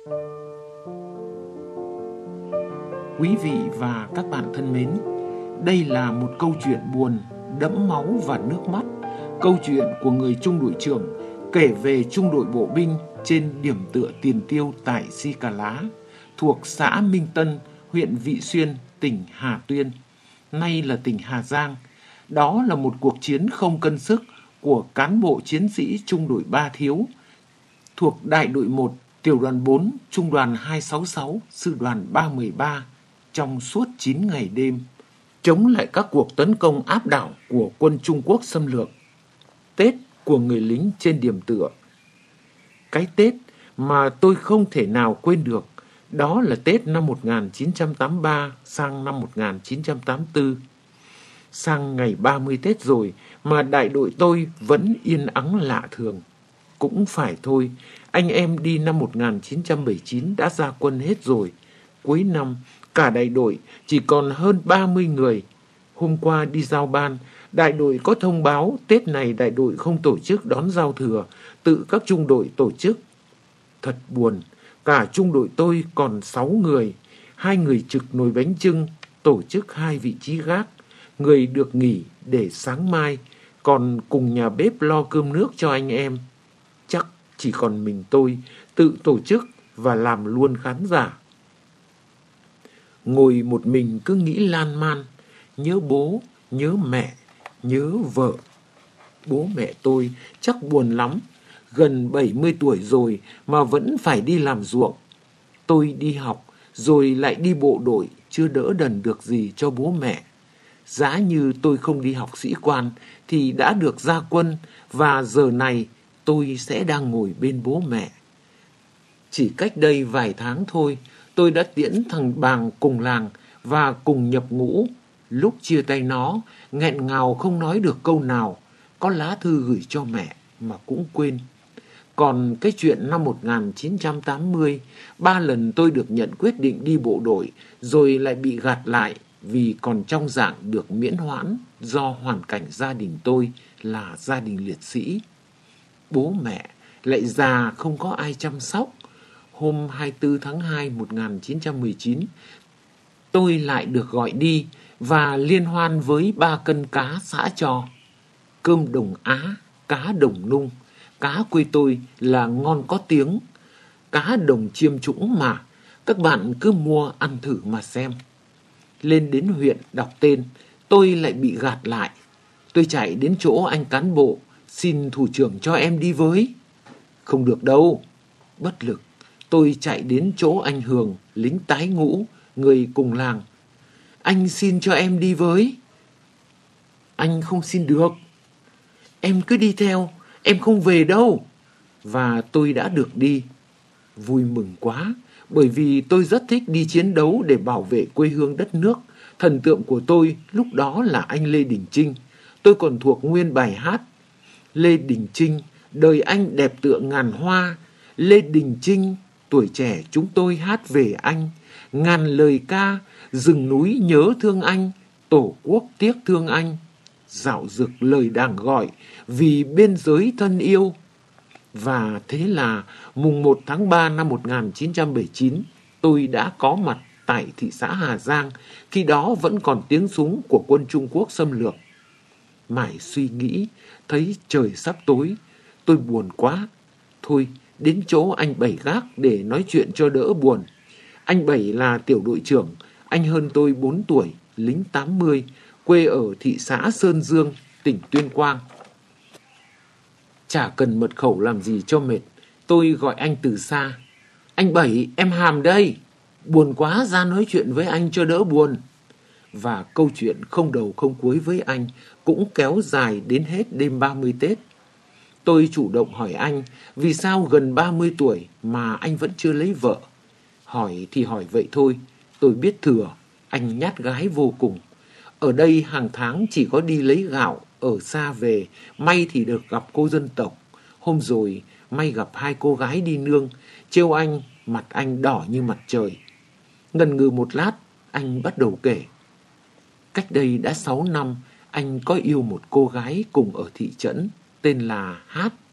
Quý vị và các bạn thân mến, đây là một câu chuyện buồn, đẫm máu và nước mắt. Câu chuyện của người trung đội trưởng kể về trung đội bộ binh trên điểm tựa Tiền Tiêu tại Si Cà Lá, thuộc xã Minh Tân, huyện Vị Xuyên, tỉnh Hà Tuyên, nay là tỉnh Hà Giang. Đó là một cuộc chiến không cân sức của cán bộ chiến sĩ trung đội 3 Thiếu, thuộc đại đội 1, tiểu đoàn 4, trung đoàn 266, sư đoàn 313, trong suốt 9 ngày đêm, chống lại các cuộc tấn công áp đảo của quân Trung Quốc xâm lược. Tết của người lính trên điểm tựa. Cái Tết mà tôi không thể nào quên được, đó là Tết năm 1983 sang năm 1984. Sang ngày 30 Tết rồi mà đại đội tôi vẫn yên ắng lạ thường. Cũng phải thôi, anh em đi năm 1979 đã ra quân hết rồi. Cuối năm, cả đại đội chỉ còn hơn 30 người. Hôm qua đi giao ban, đại đội có thông báo Tết này đại đội không tổ chức đón giao thừa, tự các trung đội tổ chức. Thật buồn, cả trung đội tôi còn 6 người, 2 người trực nồi bánh chưng, tổ chức 2 vị trí gác. Người được nghỉ để sáng mai, còn cùng nhà bếp lo cơm nước cho anh em. Chắc chỉ còn mình tôi tự tổ chức và làm luôn khán giả. Ngồi một mình cứ nghĩ lan man, nhớ bố, nhớ mẹ, nhớ vợ. Bố mẹ tôi chắc buồn lắm, gần 70 tuổi rồi mà vẫn phải đi làm ruộng. Tôi đi học rồi lại đi bộ đội, chưa đỡ đần được gì cho bố mẹ. Giá như tôi không đi học sĩ quan thì đã được ra quân, và giờ này tôi sẽ đang ngồi bên bố mẹ. Chỉ cách đây vài tháng thôi, tôi đã tiễn thằng Bàng cùng làng và cùng nhập ngũ. Lúc chia tay nó, nghẹn ngào không nói được câu nào, có lá thư gửi cho mẹ mà cũng quên. Còn cái chuyện năm 1980, 3 lần tôi được nhận quyết định đi bộ đội rồi lại bị gạt lại vì còn trong dạng được miễn hoãn do hoàn cảnh gia đình tôi là gia đình liệt sĩ. Bố mẹ lại già không có ai chăm sóc. Hôm 24 tháng 2 1919, tôi lại được gọi đi và liên hoan với 3 cân cá xã cho. Cơm đồng Á, cá đồng nung, cá quê tôi là ngon có tiếng. Cá đồng chiêm trũng mà, các bạn cứ mua ăn thử mà xem. Lên đến huyện đọc tên, tôi lại bị gạt lại. Tôi chạy đến chỗ anh cán bộ, xin thủ trưởng cho em đi với. Không được đâu. Bất lực, tôi chạy đến chỗ anh Hường, lính tái ngũ, người cùng làng. Anh xin cho em đi với. Anh không xin được. Em cứ đi theo, em không về đâu. Và tôi đã được đi. Vui mừng quá, bởi vì tôi rất thích đi chiến đấu để bảo vệ quê hương đất nước. Thần tượng của tôi lúc đó là anh Lê Đình Chinh. Tôi còn thuộc nguyên bài hát: Lê Đình Chinh, đời anh đẹp tựa ngàn hoa. Lê Đình Chinh, tuổi trẻ chúng tôi hát về anh. Ngàn lời ca, rừng núi nhớ thương anh. Tổ quốc tiếc thương anh. Dạo dực lời đảng gọi, vì biên giới thân yêu. Và thế là mùng 1 tháng 3 năm 1979, tôi đã có mặt tại thị xã Hà Giang, khi đó vẫn còn tiếng súng của quân Trung Quốc xâm lược. Mải suy nghĩ, thấy trời sắp tối, tôi buồn quá. Thôi, đến chỗ anh Bảy gác để nói chuyện cho đỡ buồn. Anh Bảy là tiểu đội trưởng, anh hơn tôi 4 tuổi, lính 80, quê ở thị xã Sơn Dương, tỉnh Tuyên Quang. Chả cần mật khẩu làm gì cho mệt, tôi gọi anh từ xa. Anh Bảy, em Hàm đây. Buồn quá, ra nói chuyện với anh cho đỡ buồn. Và câu chuyện không đầu không cuối với anh cũng kéo dài đến hết đêm 30 Tết. Tôi chủ động hỏi anh vì sao gần 30 tuổi mà anh vẫn chưa lấy vợ. Hỏi thì hỏi vậy thôi, tôi biết thừa, anh nhát gái vô cùng. Ở đây hàng tháng chỉ có đi lấy gạo, ở xa về, may thì được gặp cô dân tộc. Hôm rồi, may gặp 2 cô gái đi nương, trêu anh, mặt anh đỏ như mặt trời. Ngần ngừ một lát, anh bắt đầu kể. Cách đây đã 6 năm, anh có yêu một cô gái cùng ở thị trấn, tên là Hát.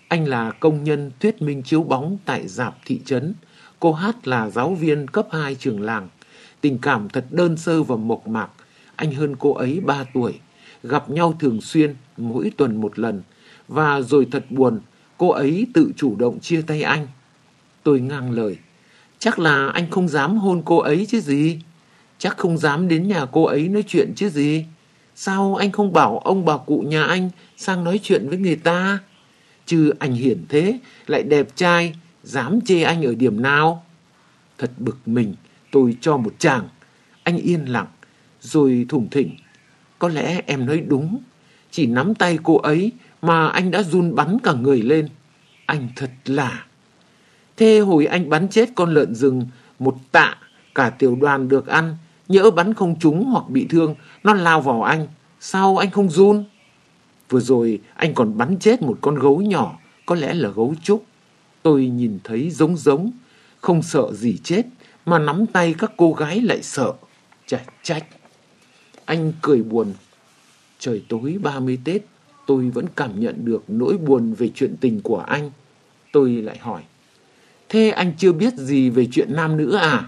Anh là công nhân thuyết minh chiếu bóng tại rạp thị trấn. Cô Hát là giáo viên cấp 2 trường làng. Tình cảm thật đơn sơ và mộc mạc. Anh hơn cô ấy 3 tuổi. Gặp nhau thường xuyên, mỗi tuần một lần. Và rồi thật buồn, cô ấy tự chủ động chia tay anh. Tôi ngang lời. Chắc là anh không dám hôn cô ấy chứ gì. Chắc không dám đến nhà cô ấy nói chuyện chứ gì. Sao anh không bảo ông bà cụ nhà anh sang nói chuyện với người ta? Chứ anh hiển thế, lại đẹp trai, dám chê anh ở điểm nào? Thật bực mình, tôi cho một tràng. Anh yên lặng, rồi thủng thỉnh. Có lẽ em nói đúng. Chỉ nắm tay cô ấy mà anh đã run bắn cả người lên. Anh thật là... Thế hồi anh bắn chết con lợn rừng, một tạ, cả tiểu đoàn được ăn. Nhỡ bắn không trúng hoặc bị thương, nó lao vào anh. Sao anh không run? Vừa rồi anh còn bắn chết một con gấu nhỏ, có lẽ là gấu trúc. Tôi nhìn thấy giống, không sợ gì chết, mà nắm tay các cô gái lại sợ. Trách. Anh cười buồn. Trời tối 30 Tết, tôi vẫn cảm nhận được nỗi buồn về chuyện tình của anh. Tôi lại hỏi. Thế anh chưa biết gì về chuyện nam nữ à?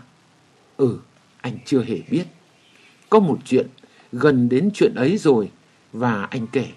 Anh chưa hề biết. Có một chuyện, gần đến chuyện ấy rồi, và anh kể.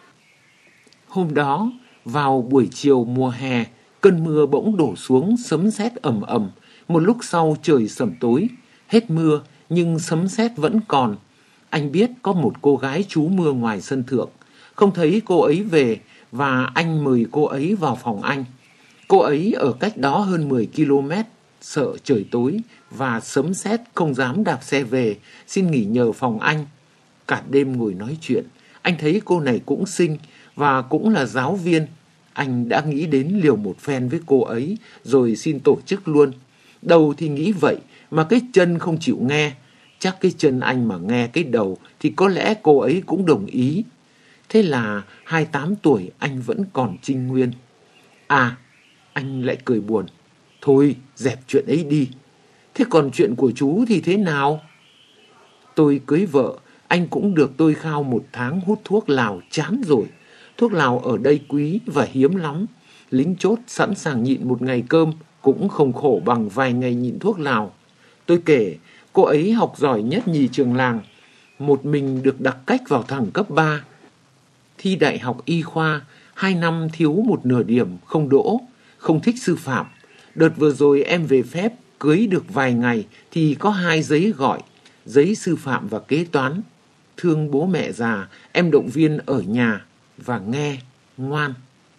Hôm đó, vào buổi chiều mùa hè, cơn mưa bỗng đổ xuống, sấm sét ầm ầm. Một lúc sau trời sẩm tối, hết mưa nhưng sấm sét vẫn còn. Anh biết có một cô gái trú mưa ngoài sân thượng. Không thấy cô ấy về và anh mời cô ấy vào phòng anh. Cô ấy ở cách đó hơn 10 km, sợ trời tối và sấm sét không dám đạp xe về, xin nghỉ nhờ phòng anh. Cả đêm ngồi nói chuyện, anh thấy cô này cũng xinh và cũng là giáo viên. Anh đã nghĩ đến liều một phen với cô ấy rồi xin tổ chức luôn. Đầu thì nghĩ vậy mà cái chân không chịu nghe. Chắc cái chân anh mà nghe cái đầu thì có lẽ cô ấy cũng đồng ý. Thế là 28 tuổi anh vẫn còn trinh nguyên. Anh lại cười buồn. Thôi dẹp chuyện ấy đi. Thế còn chuyện của chú thì thế nào? Tôi cưới vợ, anh cũng được tôi khao 1 tháng hút thuốc lào chán rồi. Thuốc lào ở đây quý và hiếm lắm. Lính chốt sẵn sàng nhịn 1 ngày cơm cũng không khổ bằng vài ngày nhịn thuốc lào. Tôi kể, cô ấy học giỏi nhất nhì trường làng. Một mình được đặc cách vào thẳng cấp 3. Thi đại học y khoa, 2 năm thiếu 1 nửa điểm, không đỗ, không thích sư phạm. Đợt vừa rồi em về phép, cưới được vài ngày thì có 2 giấy gọi, giấy sư phạm và kế toán. Thương bố mẹ già, em động viên ở nhà và nghe, ngoan.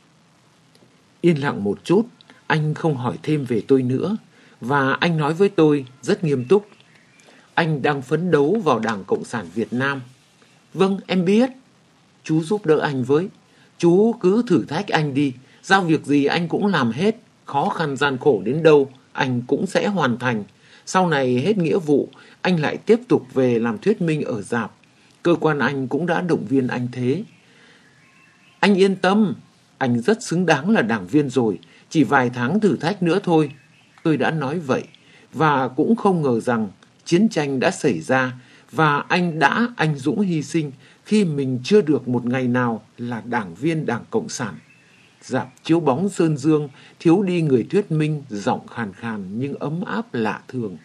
Yên lặng một chút, anh không hỏi thêm về tôi nữa. Và anh nói với tôi rất nghiêm túc. Anh đang phấn đấu vào Đảng Cộng sản Việt Nam. Vâng, em biết. Chú giúp đỡ anh với. Chú cứ thử thách anh đi. Giao việc gì anh cũng làm hết. Khó khăn gian khổ đến đâu, anh cũng sẽ hoàn thành. Sau này hết nghĩa vụ, anh lại tiếp tục về làm thuyết minh ở rạp. Cơ quan anh cũng đã động viên anh thế. Anh yên tâm, anh rất xứng đáng là đảng viên rồi. Chỉ vài tháng thử thách nữa thôi. Tôi đã nói vậy. Và cũng không ngờ rằng chiến tranh đã xảy ra và anh đã anh dũng hy sinh khi mình chưa được một ngày nào là đảng viên Đảng Cộng sản. Rạp chiếu bóng Sơn Dương thiếu đi người thuyết minh, giọng khàn khàn nhưng ấm áp lạ thường.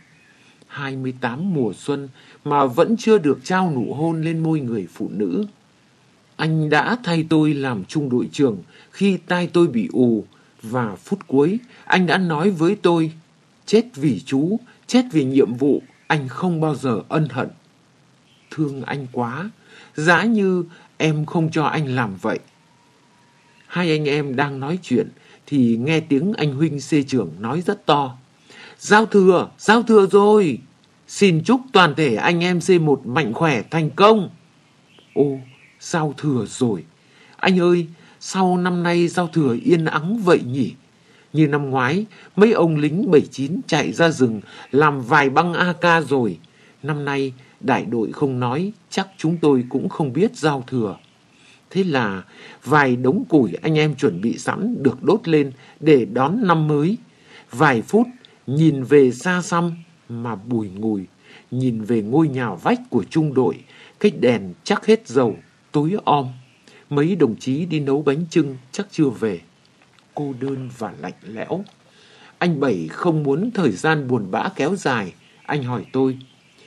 28 mùa xuân mà vẫn chưa được trao nụ hôn lên môi người phụ nữ. Anh đã thay tôi làm trung đội trưởng khi tai tôi bị ù, và phút cuối anh đã nói với tôi, chết vì chú, chết vì nhiệm vụ, anh không bao giờ ân hận. Thương anh quá, giá như em không cho anh làm vậy. Hai anh em đang nói chuyện thì nghe tiếng anh huynh xê trưởng nói rất to. Giao thừa rồi. Xin chúc toàn thể anh em C1 mạnh khỏe thành công. Ô, giao thừa rồi. Anh ơi, sao năm nay giao thừa yên ắng vậy nhỉ? Như năm ngoái, mấy ông lính 79 chạy ra rừng làm vài băng AK rồi. Năm nay, đại đội không nói, chắc chúng tôi cũng không biết giao thừa. Thế là vài đống củi anh em chuẩn bị sẵn được đốt lên để đón năm mới. Vài phút nhìn về xa xăm mà bùi ngùi, nhìn về ngôi nhà vách của trung đội, cái đèn chắc hết dầu, tối om. Mấy đồng chí đi nấu bánh chưng chắc chưa về. cô đơn và lạnh lẽo. Anh Bảy không muốn thời gian buồn bã kéo dài. Anh hỏi tôi: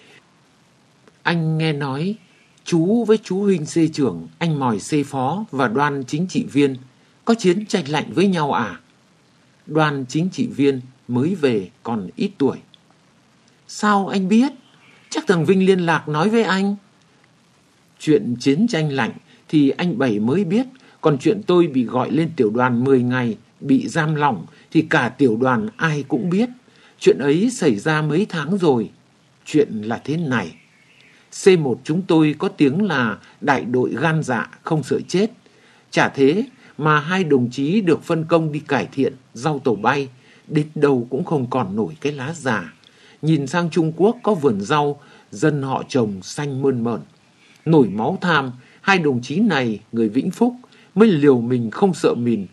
anh nghe nói chú với chú Huynh xê trưởng, anh Mòi xê phó và Đoan chính trị viên có chiến tranh lạnh với nhau à? Đoan chính trị viên mới về còn ít tuổi. Sao anh biết? Chắc thằng Vinh liên lạc nói với anh. Chuyện chiến tranh lạnh thì anh Bảy mới biết, còn chuyện tôi bị gọi lên tiểu đoàn 10 ngày, bị giam lỏng thì cả tiểu đoàn ai cũng biết. Chuyện ấy xảy ra mấy tháng rồi. Chuyện là thế này. C1 chúng tôi có tiếng là đại đội gan dạ không sợ chết. Chả thế mà hai đồng chí được phân công đi cải thiện rau tàu bay, đến đâu cũng không còn nổi cái lá già. Nhìn sang Trung Quốc có vườn rau, dân họ trồng xanh mơn mởn. Nổi máu tham, hai đồng chí này, người Vĩnh Phúc, mới liều mình không sợ mìn.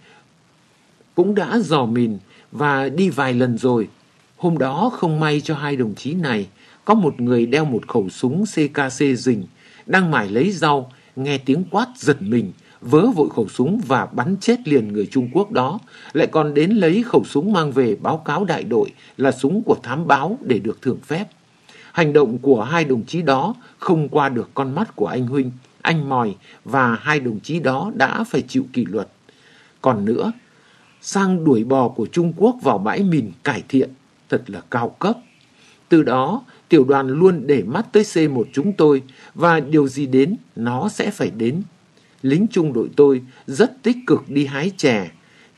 Cũng đã dò mìn và đi vài lần rồi. Hôm đó không may cho hai đồng chí này, có một người đeo một khẩu súng CKC rình, đang mải lấy rau, nghe tiếng quát giật mình, vớ vội khẩu súng và bắn chết liền người Trung Quốc đó, lại còn đến lấy khẩu súng mang về báo cáo đại đội là súng của thám báo để được thưởng phép. Hành động của hai đồng chí đó không qua được con mắt của anh Huynh, anh Mòi, và hai đồng chí đó đã phải chịu kỷ luật. Còn nữa, sang đuổi bò của Trung Quốc vào bãi mìn cải thiện, thật là cao cấp. Từ đó, tiểu đoàn luôn để mắt tới C1 chúng tôi, và điều gì đến, nó sẽ phải đến. Lính trung đội tôi rất tích cực đi hái chè.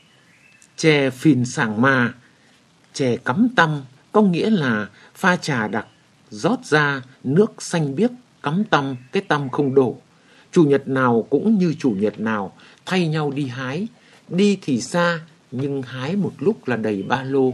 Chè phìn sảng mà, chè cắm tăm, có nghĩa là pha trà đặc, rót ra nước xanh biếc, cắm tăm, cái tăm không đổ. Chủ nhật nào cũng như chủ nhật nào, thay nhau đi hái. Đi thì xa, nhưng hái một lúc là đầy ba lô.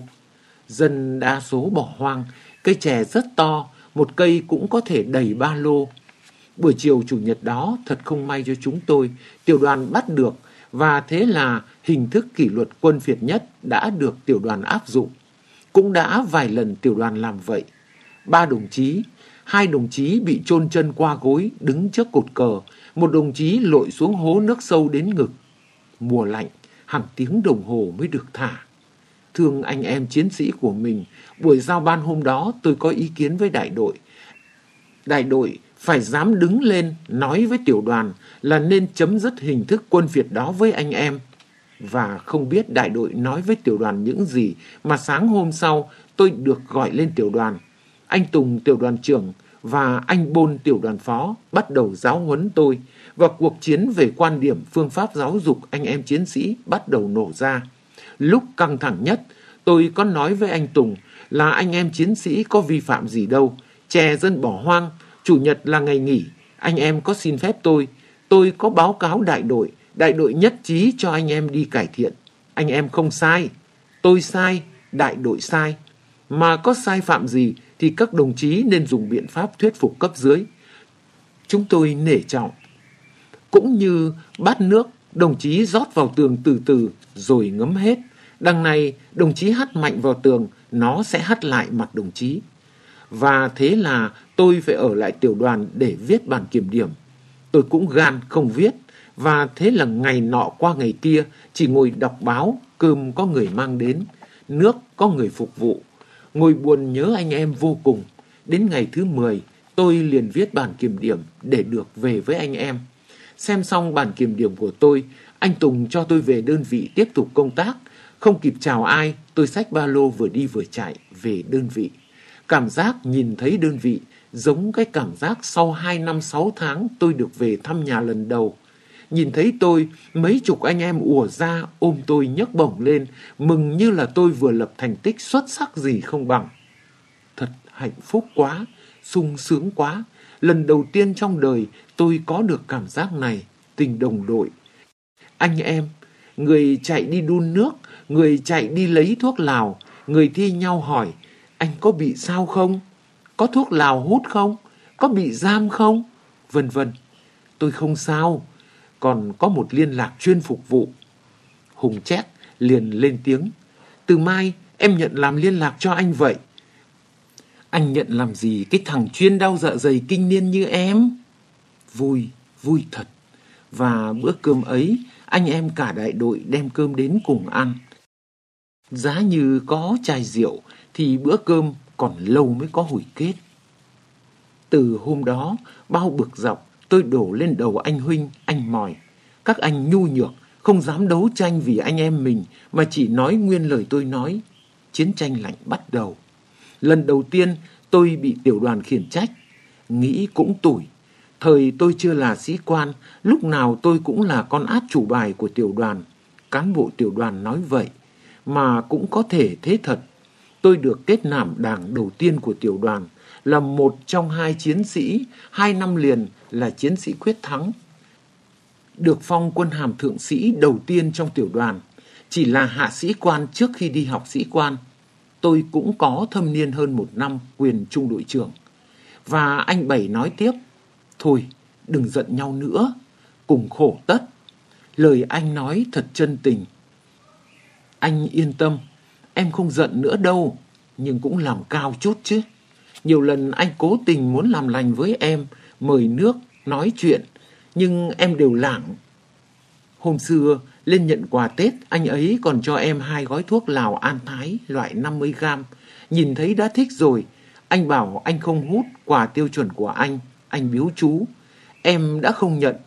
Dân đa số bỏ hoang, cây chè rất to, một cây cũng có thể đầy ba lô. Buổi chiều chủ nhật đó thật không may cho chúng tôi, tiểu đoàn bắt được, và thế là hình thức kỷ luật quân phiệt nhất đã được tiểu đoàn áp dụng. Cũng đã vài lần tiểu đoàn làm vậy. 3 đồng chí, 2 đồng chí bị chôn chân qua gối đứng trước cột cờ, một đồng chí lội xuống hố nước sâu đến ngực. Mùa lạnh, hàng tiếng đồng hồ mới được thả. Thương anh em chiến sĩ của mình, buổi giao ban hôm đó tôi có ý kiến với đại đội. Đại đội phải dám đứng lên nói với tiểu đoàn là nên chấm dứt hình thức quân phiệt đó với anh em. Và không biết đại đội nói với tiểu đoàn những gì mà sáng hôm sau tôi được gọi lên tiểu đoàn. Anh Tùng tiểu đoàn trưởng và anh Bôn tiểu đoàn phó bắt đầu giáo huấn tôi, và cuộc chiến về quan điểm phương pháp giáo dục anh em chiến sĩ bắt đầu nổ ra. Lúc căng thẳng nhất, tôi có nói với anh Tùng là anh em chiến sĩ có vi phạm gì đâu, chè dân bỏ hoang, chủ nhật là ngày nghỉ, anh em có xin phép tôi có báo cáo đại đội nhất trí cho anh em đi cải thiện. Anh em không sai, tôi sai, đại đội sai. Mà có sai phạm gì thì các đồng chí nên dùng biện pháp thuyết phục cấp dưới. Chúng tôi nể trọng. Cũng như bát nước, đồng chí rót vào tường từ từ rồi ngấm hết. Đằng này, đồng chí hắt mạnh vào tường, nó sẽ hắt lại mặt đồng chí. Và thế là tôi phải ở lại tiểu đoàn để viết bản kiểm điểm. Tôi cũng gan không viết, và thế là ngày nọ qua ngày kia chỉ ngồi đọc báo, cơm có người mang đến, nước có người phục vụ. Ngồi buồn nhớ anh em vô cùng. Đến ngày thứ 10, tôi liền viết bản kiểm điểm để được về với anh em. Xem xong bản kiểm điểm của tôi, anh Tùng cho tôi về đơn vị tiếp tục công tác. Không kịp chào ai, tôi xách ba lô vừa đi vừa chạy về đơn vị. Cảm giác nhìn thấy đơn vị giống cái cảm giác sau 2 năm 6 tháng tôi được về thăm nhà lần đầu. Nhìn thấy tôi, mấy chục anh em ùa ra ôm tôi nhấc bổng lên, mừng như là tôi vừa lập thành tích xuất sắc gì không bằng. Thật hạnh phúc quá, sung sướng quá. Lần đầu tiên trong đời tôi có được cảm giác này, tình đồng đội. Anh em, người chạy đi đun nước, người chạy đi lấy thuốc lào, người thi nhau hỏi, anh có bị sao không? Có thuốc lào hút không? Có bị giam không? Vân vân. Tôi không sao, còn có một liên lạc chuyên phục vụ. Hùng Chét liền lên tiếng, từ mai em nhận làm liên lạc cho anh vậy. Anh nhận làm gì cái thằng chuyên đau dạ dày kinh niên như em? Vui, vui thật. Và bữa cơm ấy, anh em cả đại đội đem cơm đến cùng ăn. Giá như có chai rượu thì bữa cơm còn lâu mới có hồi kết. Từ hôm đó, bao bực dọc tôi đổ lên đầu anh Huynh, anh Mòi. Các anh nhu nhược, không dám đấu tranh vì anh em mình mà chỉ nói nguyên lời tôi nói. Chiến tranh lạnh bắt đầu. Lần đầu tiên tôi bị tiểu đoàn khiển trách. Nghĩ cũng tủi. Thời tôi chưa là sĩ quan, lúc nào tôi cũng là con át chủ bài của tiểu đoàn. Cán bộ tiểu đoàn nói vậy, mà cũng có thể thế thật. Tôi được kết nạp đảng đầu tiên của tiểu đoàn, là một trong 2 chiến sĩ, 2 năm liền là chiến sĩ quyết thắng. Được phong quân hàm thượng sĩ đầu tiên trong tiểu đoàn, chỉ là hạ sĩ quan trước khi đi học sĩ quan. Tôi cũng có thâm niên hơn 1 năm quyền trung đội trưởng. Và anh Bảy nói tiếp, thôi đừng giận nhau nữa, cùng khổ tất. Lời anh nói thật chân tình. Anh yên tâm, em không giận nữa đâu, nhưng cũng làm cao chút chứ. Nhiều lần anh cố tình muốn làm lành với em, mời nước, nói chuyện, nhưng em đều lảng. Hôm xưa, lên nhận quà Tết, anh ấy còn cho em 2 gói thuốc Lào An Thái loại 50 gram. Nhìn thấy đã thích rồi, anh bảo anh không hút, quà tiêu chuẩn của anh biếu chú. Em đã không nhận.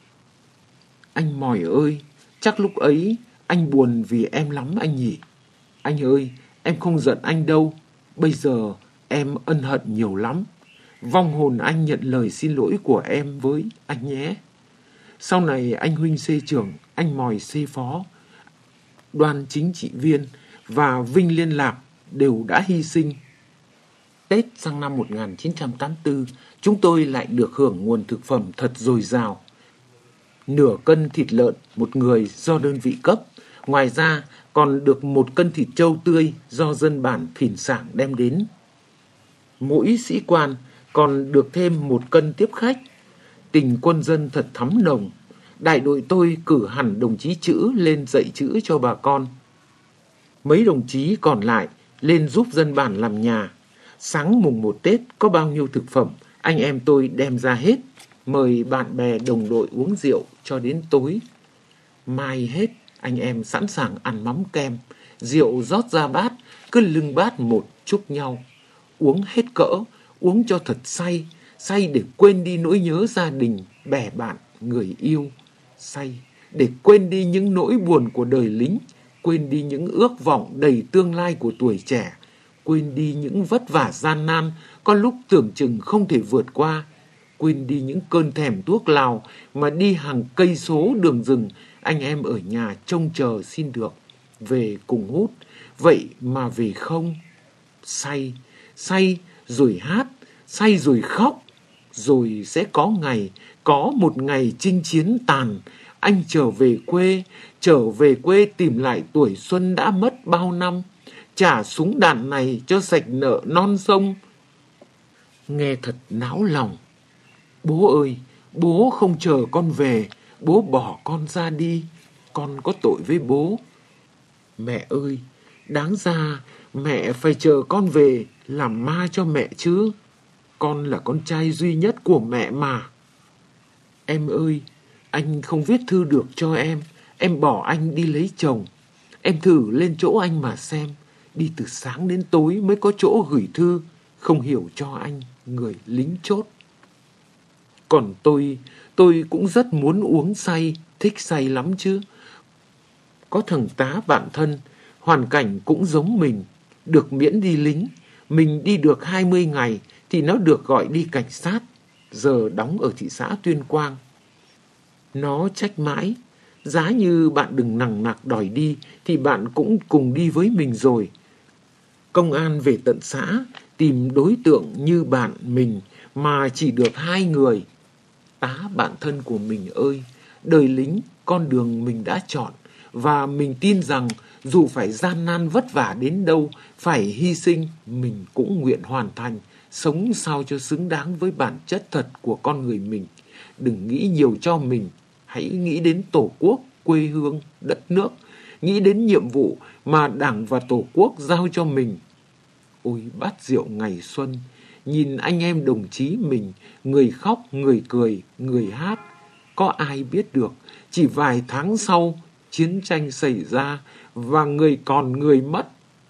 Anh Mòi ơi, chắc lúc ấy anh buồn vì em lắm anh nhỉ. Anh ơi, em không giận anh đâu. Bây giờ em ân hận nhiều lắm. Vong hồn anh nhận lời xin lỗi của em với anh nhé. Sau này anh Huynh xê trưởng, anh Mòi xê phó, Đoàn chính trị viên và Vinh liên lạc đều đã hy sinh. Tết sang năm 1984, chúng tôi lại được hưởng nguồn thực phẩm thật dồi dào. Nửa cân thịt lợn một người do đơn vị cấp. Ngoài ra còn được 1 cân thịt trâu tươi do dân bản Phìn Sảng đem đến. Mỗi sĩ quan còn được thêm 1 cân tiếp khách. Tình quân dân thật thắm nồng. Đại đội tôi cử hẳn đồng chí chữ lên dạy chữ cho bà con. Mấy đồng chí còn lại lên giúp dân bản làm nhà. Sáng mùng 1 Tết có bao nhiêu thực phẩm, anh em tôi đem ra hết, mời bạn bè đồng đội uống rượu cho đến tối. Mai hết, anh em sẵn sàng ăn mắm kem, rượu rót ra bát, cứ lưng bát một chúc nhau. Uống hết cỡ, uống cho thật say, say để quên đi nỗi nhớ gia đình, bè bạn, người yêu. Say để quên đi những nỗi buồn của đời lính, quên đi những ước vọng đầy tương lai của tuổi trẻ, quên đi những vất vả gian nan có lúc tưởng chừng không thể vượt qua, quên đi những cơn thèm thuốc lào mà đi hàng cây số đường rừng anh em ở nhà trông chờ xin được về cùng hút, vậy mà về không. Say, say rồi hát, say rồi khóc, rồi sẽ có một ngày chinh chiến tàn, anh trở về quê tìm lại tuổi xuân đã mất bao năm, trả súng đạn này cho sạch nợ non sông. Nghe thật náo lòng. Bố ơi, bố không chờ con về, bố bỏ con ra đi, con có tội với bố. Mẹ ơi, đáng ra mẹ phải chờ con về làm ma cho mẹ chứ. Con là con trai duy nhất của mẹ mà. Em ơi, anh không viết thư được cho em bỏ anh đi lấy chồng. Em thử lên chỗ anh mà xem, đi từ sáng đến tối mới có chỗ gửi thư, không hiểu cho anh, người lính chốt. Còn tôi cũng rất muốn uống say, thích say lắm chứ. Có thằng tá bạn thân, hoàn cảnh cũng giống mình, được miễn đi lính. Mình đi được 20 ngày thì nó được gọi đi cảnh sát, giờ đóng ở thị xã Tuyên Quang. Nó trách mãi, giá như bạn đừng nằng nặc đòi đi thì bạn cũng cùng đi với mình rồi. Công an về tận xã tìm đối tượng như bạn mình mà chỉ được 2 người. Tá bạn thân của mình ơi, đời lính, con đường mình đã chọn, và mình tin rằng dù phải gian nan vất vả đến đâu, phải hy sinh, mình cũng nguyện hoàn thành, sống sao cho xứng đáng với bản chất thật của con người mình. Đừng nghĩ nhiều cho mình, hãy nghĩ đến Tổ quốc, quê hương, đất nước, nghĩ đến nhiệm vụ mà Đảng và Tổ quốc giao cho mình. Ôi bát rượu ngày xuân, nhìn anh em đồng chí mình, người khóc, người cười, người hát. có ai biết được, chỉ vài tháng sau, chiến tranh xảy ra và người còn người mất.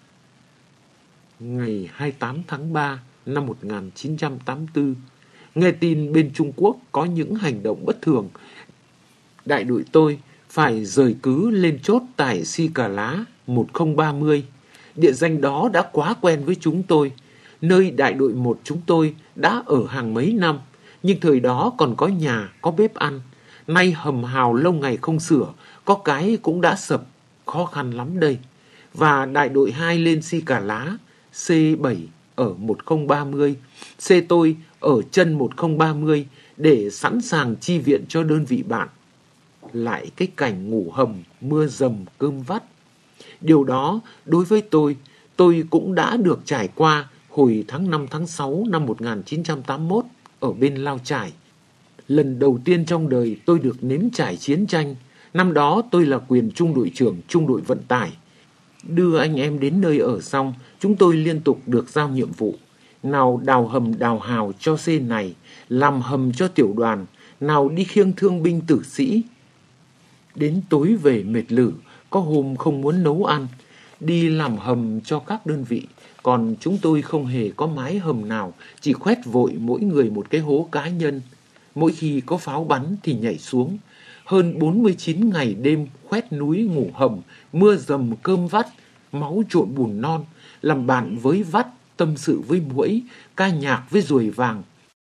Ngày 28 tháng 3 năm 1984, nghe tin bên Trung Quốc có những hành động bất thường, đại đội tôi phải rời cứ lên chốt tại Si Cà Lá 1030. Địa danh đó đã quá quen với chúng tôi. Nơi đại đội 1 chúng tôi đã ở hàng mấy năm, nhưng thời đó còn có nhà, có bếp ăn. Nay hầm hào lâu ngày không sửa, có cái cũng đã sập, khó khăn lắm đây. Và đại đội 2 lên Si Cà Lá, C7 ở 1030, C tôi ở chân 1030 để sẵn sàng chi viện cho đơn vị bạn. Lại cái cảnh ngủ hầm, mưa dầm, cơm vắt. Điều đó đối với tôi cũng đã được trải qua hồi tháng 5 tháng 6 năm 1981 ở bên Lao Chải. Lần đầu tiên trong đời tôi được nếm trải chiến tranh. Năm đó tôi là quyền trung đội trưởng trung đội vận tải. Đưa anh em đến nơi ở xong, chúng tôi liên tục được giao nhiệm vụ. Nào đào hầm đào hào cho C này, làm hầm cho tiểu đoàn, nào đi khiêng thương binh tử sĩ. Đến tối về mệt lử, có hôm không muốn nấu ăn, đi làm hầm cho các đơn vị. Còn chúng tôi không hề có mái hầm nào, chỉ khoét vội mỗi người một cái hố cá nhân. Mỗi khi có pháo bắn thì nhảy xuống. Hơn 49 ngày đêm khoét núi ngủ hầm, mưa dầm cơm vắt, máu trộn bùn non, làm bạn với vắt, tâm sự với muỗi, ca nhạc với ruồi vàng.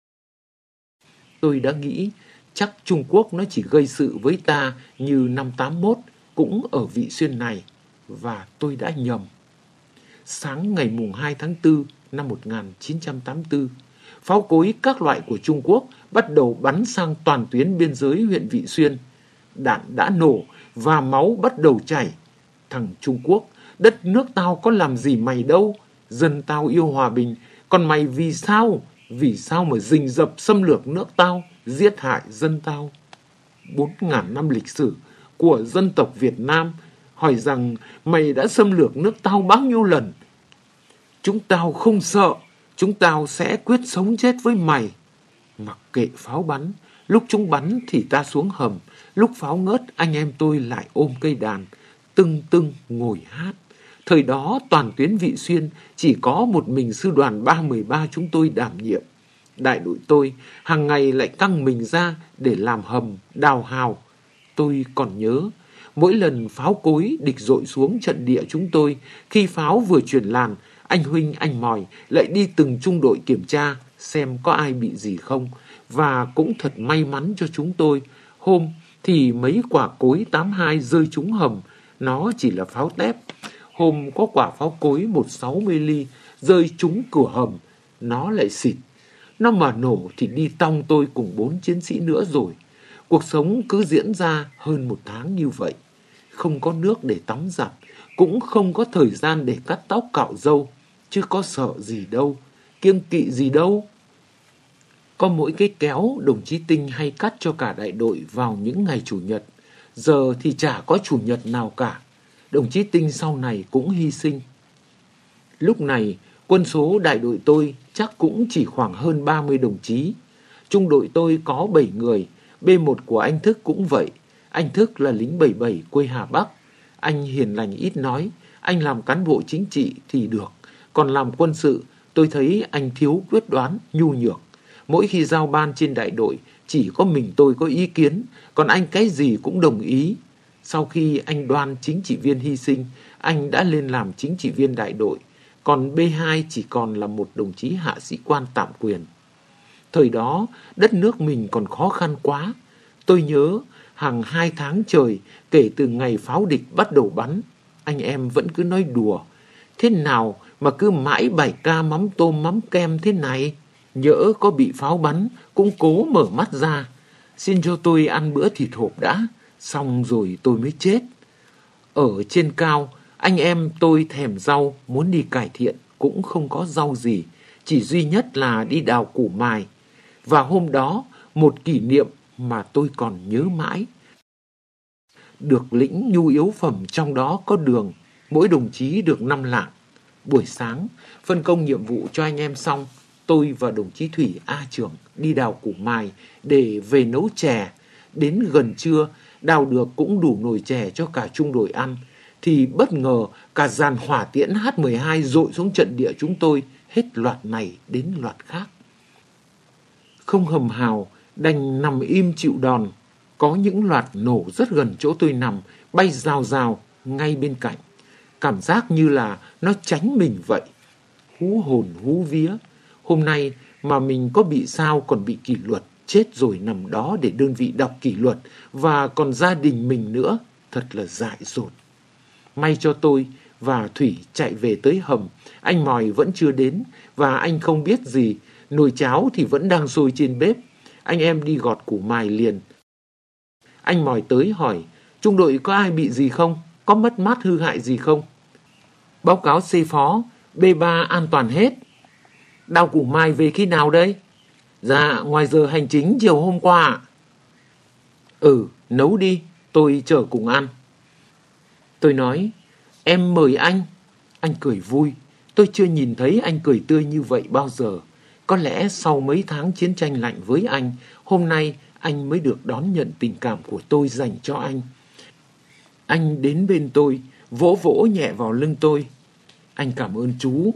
Tôi đã nghĩ chắc Trung Quốc nó chỉ gây sự với ta như năm 81 cũng ở Vị Xuyên này, và tôi đã nhầm. Sáng ngày mùng 2 tháng 4 năm 1984, pháo cối các loại của Trung Quốc bắt đầu bắn sang toàn tuyến biên giới huyện Vị Xuyên. Đạn đã nổ và máu bắt đầu chảy. Thằng Trung Quốc, đất nước tao có làm gì mày đâu, dân tao yêu hòa bình, còn mày vì sao? Vì sao mà rình rập xâm lược nước tao, giết hại dân tao? 4.000 năm lịch sử của dân tộc Việt Nam, hỏi rằng mày đã xâm lược nước tao bao nhiêu lần? Chúng tao không sợ, chúng tao sẽ quyết sống chết với mày. Mặc kệ pháo bắn, lúc chúng bắn thì ta xuống hầm, lúc pháo ngớt anh em tôi lại ôm cây đàn, tưng tưng ngồi hát. Thời đó toàn tuyến Vị Xuyên chỉ có một mình sư đoàn 313 chúng tôi đảm nhiệm. Đại đội tôi hàng ngày lại căng mình ra để làm hầm, đào hào. Tôi còn nhớ, mỗi lần pháo cối địch dội xuống trận địa chúng tôi, khi pháo vừa chuyển làn, anh Huynh, anh Mòi lại đi từng trung đội kiểm tra xem có ai bị gì không. Và cũng thật may mắn cho chúng tôi, hôm thì mấy quả cối 82 rơi trúng hầm, nó chỉ là pháo tép. Hôm có quả pháo cối 160mm rơi trúng cửa hầm, nó lại xịt. Nó mà nổ thì đi tong tôi cùng 4 chiến sĩ nữa rồi. Cuộc sống cứ diễn ra hơn 1 tháng như vậy. Không có nước để tắm giặt, cũng không có thời gian để cắt tóc cạo râu, chứ có sợ gì đâu, kiêng kỵ gì đâu. Có mỗi cái kéo đồng chí Tinh hay cắt cho cả đại đội vào những ngày chủ nhật. Giờ thì chả có chủ nhật nào cả. Đồng chí Tinh sau này cũng hy sinh. Lúc này, quân số đại đội tôi chắc cũng chỉ khoảng hơn 30 đồng chí. Trung đội tôi có 7 người, B1 của anh Thức cũng vậy. Anh Thức là lính 77 quê Hà Bắc. Anh hiền lành ít nói, anh làm cán bộ chính trị thì được. Còn làm quân sự, tôi thấy anh thiếu quyết đoán, nhu nhược. Mỗi khi giao ban trên đại đội, chỉ có mình tôi có ý kiến, còn anh cái gì cũng đồng ý. Sau khi anh Đoan chính trị viên hy sinh, anh đã lên làm chính trị viên đại đội, còn B2 chỉ còn là một đồng chí hạ sĩ quan tạm quyền. Thời đó, đất nước mình còn khó khăn quá. Tôi nhớ, hàng 2 tháng trời, kể từ ngày pháo địch bắt đầu bắn, anh em vẫn cứ nói đùa. Thế nào mà cứ mãi bài ca mắm tôm mắm kem thế này? Nhỡ có bị pháo bắn, cũng cố mở mắt ra. Xin cho tôi ăn bữa thịt hộp đã, xong rồi tôi mới chết. Ở trên cao, anh em tôi thèm rau, muốn đi cải thiện, cũng không có rau gì. Chỉ duy nhất là đi đào củ mài. Và hôm đó, một kỷ niệm mà tôi còn nhớ mãi. Được lĩnh nhu yếu phẩm, trong đó có đường, mỗi đồng chí được 5 lạng. Buổi sáng, phân công nhiệm vụ cho anh em xong, tôi và đồng chí Thủy A trưởng đi đào củ mài để về nấu chè. Đến gần trưa, đào được cũng đủ nồi chè cho cả trung đội ăn, thì bất ngờ cả dàn hỏa tiễn H-12 dội xuống trận địa chúng tôi, hết loạt này đến loạt khác. Không hầm hào, đành nằm im chịu đòn. Có những loạt nổ rất gần chỗ tôi nằm, bay rào rào ngay bên cạnh. Cảm giác như là nó tránh mình vậy. Hú hồn hú vía. Hôm nay mà mình có bị sao còn bị kỷ luật, chết rồi nằm đó để đơn vị đọc kỷ luật, và còn gia đình mình nữa, thật là dại dột. May cho tôi và Thủy chạy về tới hầm, anh Mòi vẫn chưa đến và anh không biết gì, nồi cháo thì vẫn đang sôi trên bếp. Anh em đi gọt củ mài liền. Anh Mòi tới hỏi, trung đội có ai bị gì không? Có mất mát hư hại gì không? Báo cáo C phó, B3 an toàn hết. Đào củ mài về khi nào đây? Dạ, ngoài giờ hành chính chiều hôm qua. Nấu đi, tôi chờ cùng ăn. Tôi nói, em mời anh. Anh cười vui. Tôi chưa nhìn thấy anh cười tươi như vậy bao giờ. Có lẽ sau mấy tháng chiến tranh lạnh với anh, hôm nay anh mới được đón nhận tình cảm của tôi dành cho anh. Anh đến bên tôi, vỗ vỗ nhẹ vào lưng tôi. Anh cảm ơn chú.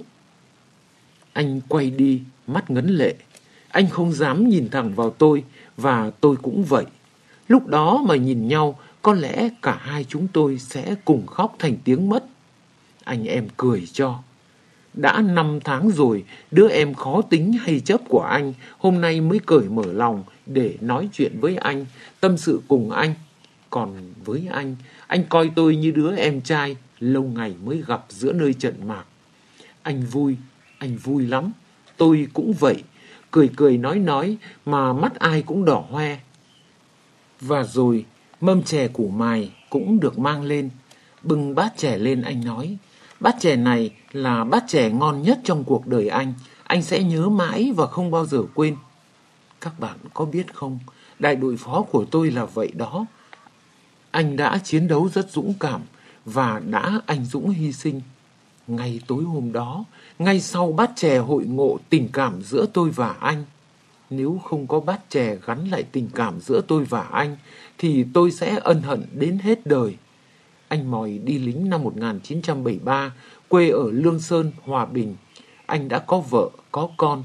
Anh quay đi, mắt ngấn lệ. Anh không dám nhìn thẳng vào tôi, và tôi cũng vậy. Lúc đó mà nhìn nhau, có lẽ cả hai chúng tôi sẽ cùng khóc thành tiếng mất. Anh em cười cho. Đã 5 tháng rồi, đứa em khó tính hay chấp của anh hôm nay mới cởi mở lòng để nói chuyện với anh, tâm sự cùng anh. Còn với anh coi tôi như đứa em trai lâu ngày mới gặp giữa nơi trận mạc. Anh vui lắm. Tôi cũng vậy, cười cười nói mà mắt ai cũng đỏ hoe. Và rồi mâm chè củ mài cũng được mang lên. Bưng bát chè lên, anh nói, bát chè này là bát chè ngon nhất trong cuộc đời anh sẽ nhớ mãi và không bao giờ quên. Các bạn có biết không, đại đội phó của tôi là vậy đó. Anh đã chiến đấu rất dũng cảm và đã anh dũng hy sinh. Ngay tối hôm đó, ngay sau bát chè hội ngộ tình cảm giữa tôi và anh. Nếu không có bát chè gắn lại tình cảm giữa tôi và anh, thì tôi sẽ ân hận đến hết đời. Anh Mòi đi lính năm 1973, quê ở Lương Sơn, Hòa Bình. Anh đã có vợ, có con.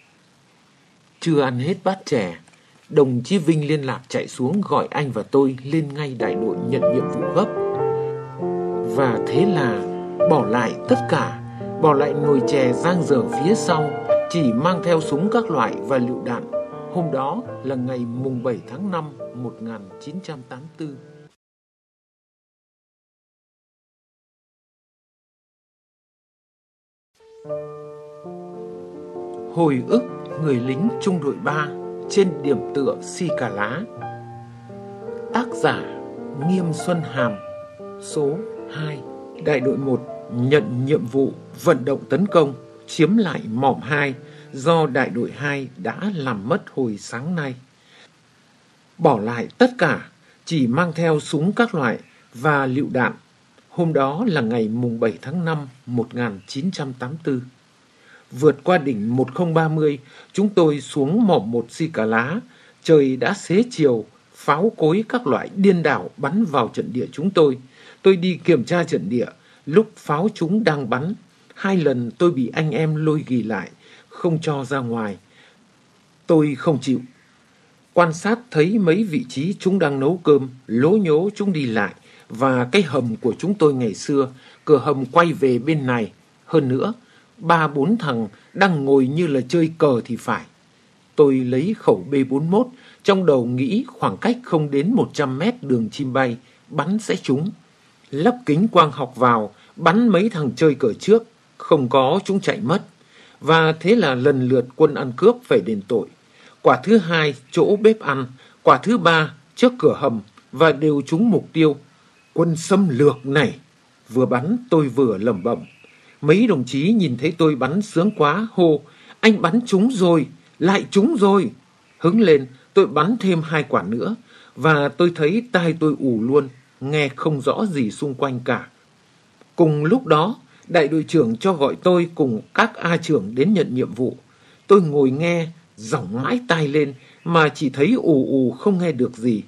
Chưa ăn hết bát chè, đồng chí Vinh liên lạc chạy xuống gọi anh và tôi lên ngay đại đội nhận nhiệm vụ gấp. Và thế là bỏ lại tất cả, bỏ lại nồi chè dang dở phía sau, chỉ mang theo súng các loại và lựu đạn. Hôm đó là ngày mùng 7 tháng 5 1984. Hồi ức người lính trung đội 3 trên điểm tựa Si Cà Lá. Tác giả Nghiêm Xuân Hàm. Số 2. Đại đội 1 nhận nhiệm vụ vận động tấn công chiếm lại mỏm 2 do đại đội 2 đã làm mất hồi sáng nay. Bỏ lại tất cả, chỉ mang theo súng các loại và lựu đạn. Hôm đó là ngày mùng 7 tháng 5 1984. Vượt qua đỉnh 1030, chúng tôi xuống mỏm 1 Si Cà Lá. Trời đã xế chiều, pháo cối các loại điên đảo bắn vào trận địa chúng tôi. Tôi đi kiểm tra trận địa, lúc pháo chúng đang bắn. 2 lần tôi bị anh em lôi ghì lại, không cho ra ngoài. Tôi không chịu. Quan sát thấy mấy vị trí chúng đang nấu cơm, lố nhố chúng đi lại. Và cái hầm của chúng tôi ngày xưa, cửa hầm quay về bên này. Hơn nữa, 3-4 thằng đang ngồi như là chơi cờ thì phải. Tôi lấy khẩu B41, trong đầu nghĩ khoảng cách không đến 100 mét đường chim bay, bắn sẽ trúng. Lắp kính quang học vào, bắn mấy thằng chơi cờ trước, không có chúng chạy mất. Và thế là lần lượt quân ăn cướp phải đền tội. Quả thứ 2 chỗ bếp ăn, quả thứ 3 trước cửa hầm, và đều trúng mục tiêu. Quân xâm lược này. Vừa bắn tôi vừa lẩm bẩm. Mấy đồng chí nhìn thấy tôi bắn sướng quá, hô, anh bắn trúng rồi, lại trúng rồi. Hứng lên, tôi bắn thêm 2 quả nữa, và tôi thấy tai tôi ù luôn, nghe không rõ gì xung quanh cả. Cùng lúc đó, đại đội trưởng cho gọi tôi cùng các A trưởng đến nhận nhiệm vụ. Tôi ngồi nghe, giỏng mãi tai lên, mà chỉ thấy ù ù không nghe được gì.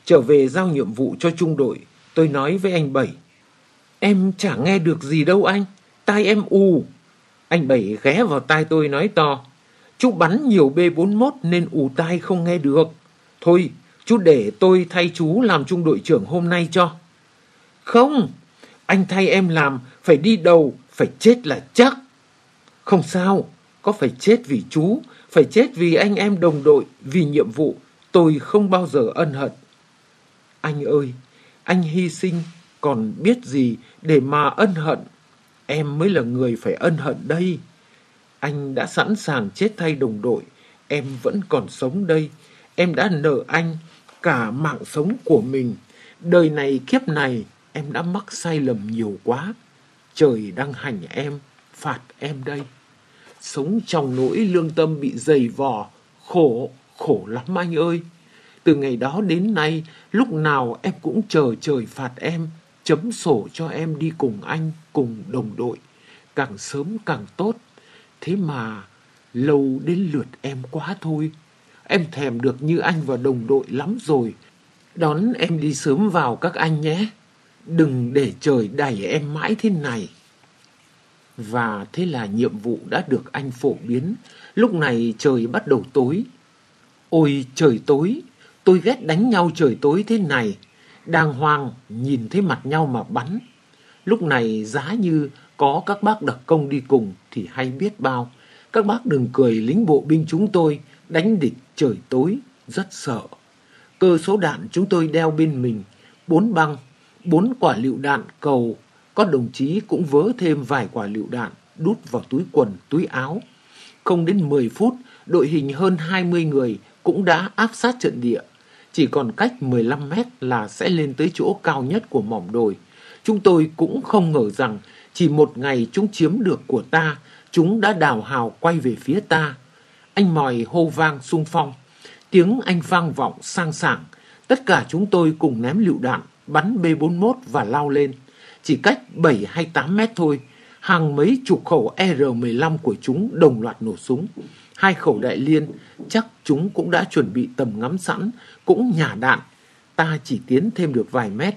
Trở về giao nhiệm vụ cho trung đội, tôi nói với anh Bảy. Em chả nghe được gì đâu anh, tai em ù. Anh Bảy ghé vào tai tôi nói to. Chú bắn nhiều B41 nên ù tai không nghe được. Thôi, chú để tôi thay chú làm trung đội trưởng hôm nay cho. Không, anh thay em làm, phải đi đầu, phải chết là chắc. Không sao, có phải chết vì chú, phải chết vì anh em đồng đội, vì nhiệm vụ, tôi không bao giờ ân hận. Anh ơi, anh hy sinh, còn biết gì để mà ân hận. Em mới là người phải ân hận đây. Anh đã sẵn sàng chết thay đồng đội, em vẫn còn sống đây. Em đã nợ anh cả mạng sống của mình. Đời này kiếp này em đã mắc sai lầm nhiều quá. Trời đang hành em, phạt em đây. Sống trong nỗi lương tâm bị dày vò, khổ lắm anh ơi. Từ ngày đó đến nay, lúc nào em cũng chờ trời phạt em, chấm sổ cho em đi cùng anh, cùng đồng đội. Càng sớm càng tốt. Thế mà lâu đến lượt em quá thôi. Em thèm được như anh và đồng đội lắm rồi. Đón em đi sớm vào các anh nhé. Đừng để trời đày em mãi thế này. Và thế là nhiệm vụ đã được anh phổ biến. Lúc này trời bắt đầu tối. Ôi trời tối, tôi ghét đánh nhau trời tối thế này. Đàng hoàng nhìn thấy mặt nhau mà bắn. Lúc này giá như có các bác đặc công đi cùng thì hay biết bao. Các bác đừng cười lính bộ binh chúng tôi đánh địch trời tối rất sợ. Cơ số đạn chúng tôi đeo bên mình 4 băng, 4 quả lựu đạn cầu. Có đồng chí cũng vớ thêm vài quả lựu đạn đút vào túi quần, túi áo. Không đến 10 phút, đội hình hơn 20 người cũng đã áp sát trận địa. Chỉ còn cách 15 mét là sẽ lên tới chỗ cao nhất của mỏm đồi. Chúng tôi cũng không ngờ rằng chỉ một ngày chúng chiếm được của ta, chúng đã đào hào quay về phía ta. Anh Mòi hô vang xung phong. Tiếng anh vang vọng sang sảng. Tất cả chúng tôi cùng ném lựu đạn, bắn B41 và lao lên. Chỉ cách 7 hay 8 mét thôi, hàng mấy chục khẩu R15 của chúng đồng loạt nổ súng. 2 khẩu đại liên, chắc chúng cũng đã chuẩn bị tầm ngắm sẵn, cũng nhả đạn. Ta chỉ tiến thêm được vài mét.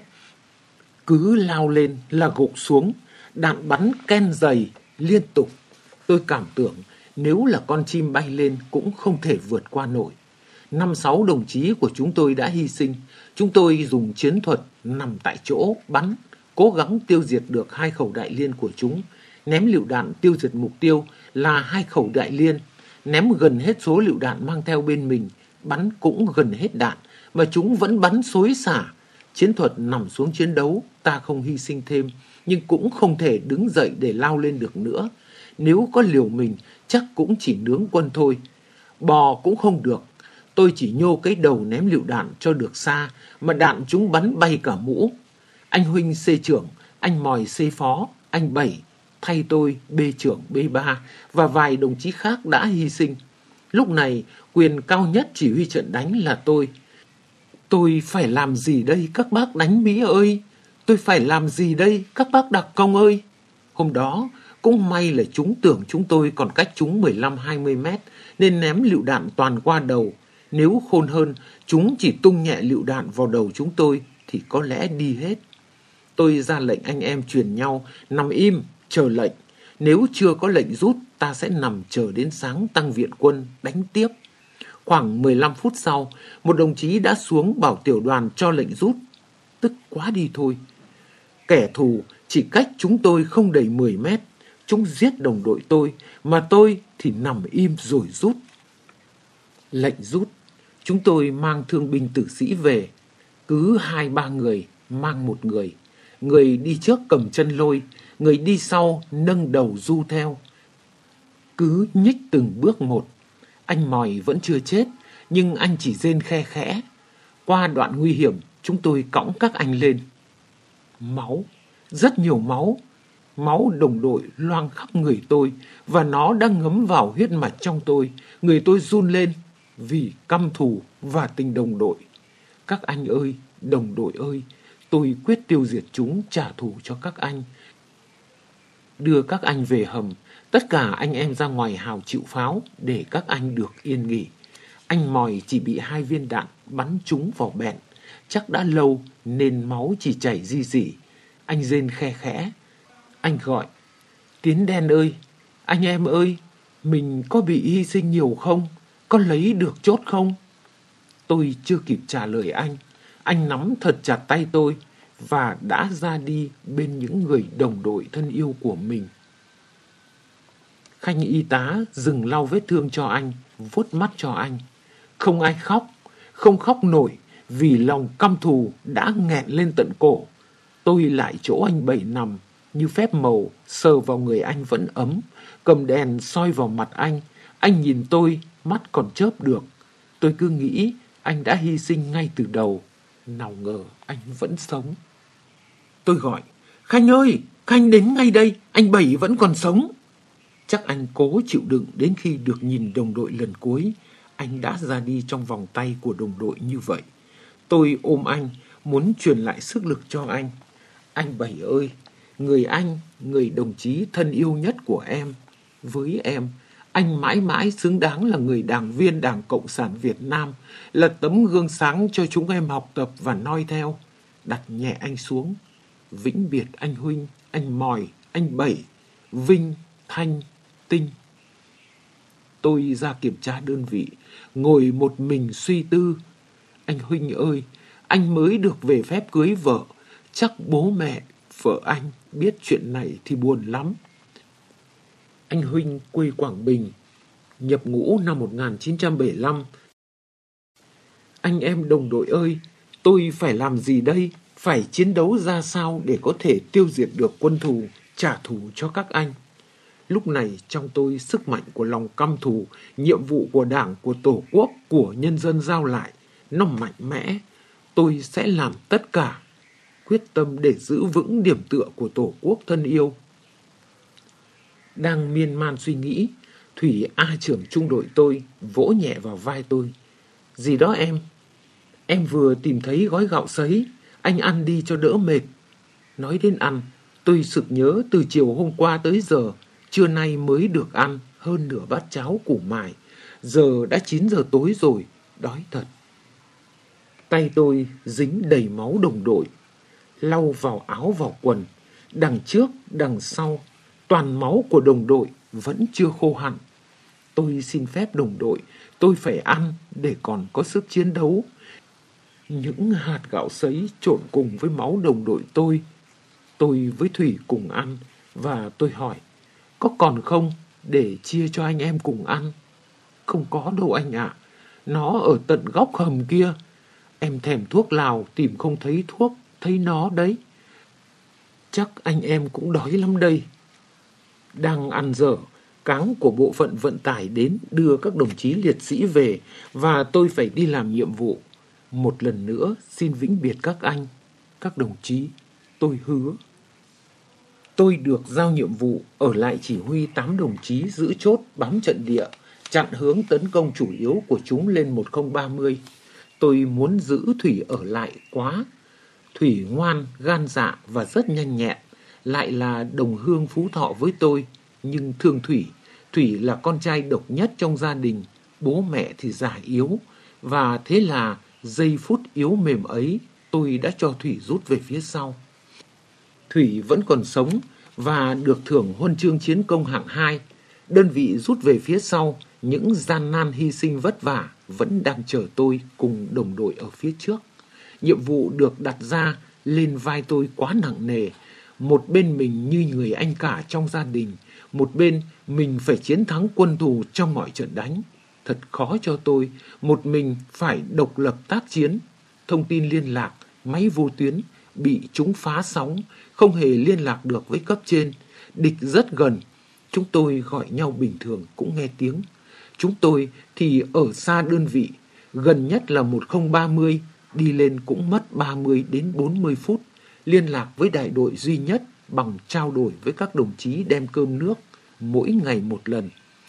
Cứ lao lên là gục xuống, đạn bắn ken dày liên tục. Tôi cảm tưởng nếu là con chim bay lên cũng không thể vượt qua nổi. 5-6 đồng chí của chúng tôi đã hy sinh. Chúng tôi dùng chiến thuật nằm tại chỗ bắn, cố gắng tiêu diệt được 2 khẩu đại liên của chúng. Ném lựu đạn tiêu diệt mục tiêu là 2 khẩu đại liên. Ném gần hết số lựu đạn mang theo bên mình, bắn cũng gần hết đạn, mà chúng vẫn bắn xối xả. Chiến thuật nằm xuống chiến đấu, ta không hy sinh thêm, nhưng cũng không thể đứng dậy để lao lên được nữa. Nếu có liều mình, chắc cũng chỉ nướng quân thôi. Bò cũng không được. Tôi chỉ nhô cái đầu ném lựu đạn cho được xa, mà đạn chúng bắn bay cả mũ. Anh Huynh C trưởng, anh Mòi C phó, anh Bảy, thay tôi B trưởng B3 và vài đồng chí khác đã hy sinh. Lúc này, quyền cao nhất chỉ huy trận đánh là tôi. Tôi phải làm gì đây các bác đánh Mỹ ơi? Tôi phải làm gì đây các bác đặc công ơi? Hôm đó, cũng may là chúng tưởng chúng tôi còn cách chúng 15-20 mét, nên ném lựu đạn toàn qua đầu. Nếu khôn hơn, chúng chỉ tung nhẹ lựu đạn vào đầu chúng tôi, thì có lẽ đi hết. Tôi ra lệnh anh em truyền nhau, nằm im, chờ lệnh. Nếu chưa có lệnh rút, ta sẽ nằm chờ đến sáng tăng viện quân, đánh tiếp. Khoảng 15 phút sau, một đồng chí đã xuống bảo tiểu đoàn cho lệnh rút. Tức quá đi thôi. Kẻ thù chỉ cách chúng tôi không đầy 10 mét. Chúng giết đồng đội tôi, mà tôi thì nằm im rồi rút. Lệnh rút, chúng tôi mang thương binh tử sĩ về. Cứ 2-3 người mang một người. Người đi trước cầm chân lôi, người đi sau nâng đầu du theo. Cứ nhích từng bước một. Anh Mòi vẫn chưa chết, nhưng anh chỉ rên khe khẽ. Qua đoạn nguy hiểm, chúng tôi cõng các anh lên. Máu, rất nhiều máu. Máu đồng đội loang khắp người tôi, và nó đang ngấm vào huyết mạch trong tôi. Người tôi run lên vì căm thù và tình đồng đội. Các anh ơi, đồng đội ơi, tôi quyết tiêu diệt chúng, trả thù cho các anh. Đưa các anh về hầm, tất cả anh em ra ngoài hào chịu pháo để các anh được yên nghỉ. Anh Mòi chỉ bị 2 viên đạn bắn trúng vào bẹn. chắc đã lâu nên máu chỉ chảy ri rỉ. Anh rên khe khẽ. Anh gọi, Tiến Đen ơi, anh em ơi, mình có bị hy sinh nhiều không? Có lấy được chốt không? Tôi chưa kịp trả lời anh nắm thật chặt tay tôi và đã ra đi bên những người đồng đội thân yêu của mình. Khanh y tá dừng lau vết thương cho anh, vuốt mắt cho anh. Không ai khóc, không khóc nổi vì lòng căm thù đã nghẹn lên tận cổ. Tôi lại chỗ anh Bảy nằm, như phép màu, sờ vào người anh vẫn ấm, cầm đèn soi vào mặt anh. Anh nhìn tôi, mắt còn chớp được. Tôi cứ nghĩ anh đã hy sinh ngay từ đầu. Nào ngờ anh vẫn sống. Tôi gọi, Khanh ơi, Khanh đến ngay đây, anh Bảy vẫn còn sống. Chắc anh cố chịu đựng đến khi được nhìn đồng đội lần cuối. Anh đã ra đi trong vòng tay của đồng đội như vậy. Tôi ôm anh, muốn truyền lại sức lực cho anh. Anh Bảy ơi, người anh, người đồng chí thân yêu nhất của em. Với em, anh mãi mãi xứng đáng là người đảng viên Đảng Cộng sản Việt Nam, là tấm gương sáng cho chúng em học tập và noi theo. Đặt nhẹ anh xuống. Vĩnh biệt anh Huynh, anh Mòi, anh Bảy, Vinh, Thanh, Tinh. Tôi ra kiểm tra đơn vị, ngồi một mình suy tư. Anh Huynh ơi, anh mới được về phép cưới vợ. Chắc bố mẹ, vợ anh biết chuyện này thì buồn lắm. Anh Huynh quê Quảng Bình, nhập ngũ năm 1975. Anh em đồng đội ơi, tôi phải làm gì đây? Phải chiến đấu ra sao để có thể tiêu diệt được quân thù, trả thù cho các anh? Lúc này trong tôi sức mạnh của lòng căm thù, nhiệm vụ của Đảng, của Tổ quốc, của nhân dân giao lại, nó mạnh mẽ. Tôi sẽ làm tất cả, quyết tâm để giữ vững điểm tựa của Tổ quốc thân yêu. Đang miên man suy nghĩ, Thủy A trưởng trung đội tôi vỗ nhẹ vào vai tôi. Gì đó em? Em vừa tìm thấy gói gạo sấy, anh ăn đi cho đỡ mệt. Nói đến ăn, tôi sực nhớ từ chiều hôm qua tới giờ, trưa nay mới được ăn hơn nửa bát cháo củ mài. Giờ đã 9 giờ tối rồi, đói thật. Tay tôi dính đầy máu đồng đội, lau vào áo vào quần, đằng trước, đằng sau, toàn máu của đồng đội vẫn chưa khô hẳn. Tôi xin phép đồng đội, tôi phải ăn để còn có sức chiến đấu. Những hạt gạo sấy trộn cùng với máu đồng đội tôi với Thủy cùng ăn, và tôi hỏi, có còn không để chia cho anh em cùng ăn? Không có đâu anh ạ, nó ở tận góc hầm kia. Em thèm thuốc lào tìm không thấy thuốc, thấy nó đấy. Chắc anh em cũng đói lắm đây. Đang ăn dở, cáng của bộ phận vận tải đến đưa các đồng chí liệt sĩ về và tôi phải đi làm nhiệm vụ. Một lần nữa xin vĩnh biệt các anh, các đồng chí, tôi hứa. Tôi được giao nhiệm vụ ở lại chỉ huy 8 đồng chí giữ chốt bám trận địa, chặn hướng tấn công chủ yếu của chúng lên 1030. Tôi muốn giữ Thủy ở lại quá. Thủy ngoan, gan dạ và rất nhanh nhẹn, lại là đồng hương Phú Thọ với tôi. Nhưng thương Thủy, Thủy là con trai độc nhất trong gia đình, bố mẹ thì già yếu. Và thế là giây phút yếu mềm ấy, tôi đã cho Thủy rút về phía sau. Thủy vẫn còn sống và được thưởng huân chương chiến công hạng 2. Đơn vị rút về phía sau, những gian nan hy sinh vất vả vẫn đang chờ tôi cùng đồng đội ở phía trước. Nhiệm vụ được đặt ra lên vai tôi quá nặng nề. Một bên mình như người anh cả trong gia đình, một bên mình phải chiến thắng quân thù trong mọi trận đánh. Thật khó cho tôi, một mình phải độc lập tác chiến. Thông tin liên lạc, máy vô tuyến bị chúng phá sóng, không hề liên lạc được với cấp trên. Địch rất gần, chúng tôi gọi nhau bình thường cũng nghe tiếng. Chúng tôi thì ở xa đơn vị, gần nhất là 1030, đi lên cũng mất 30 đến 40 phút. Liên lạc với đại đội duy nhất bằng trao đổi với các đồng chí đem cơm nước, mỗi ngày một lần.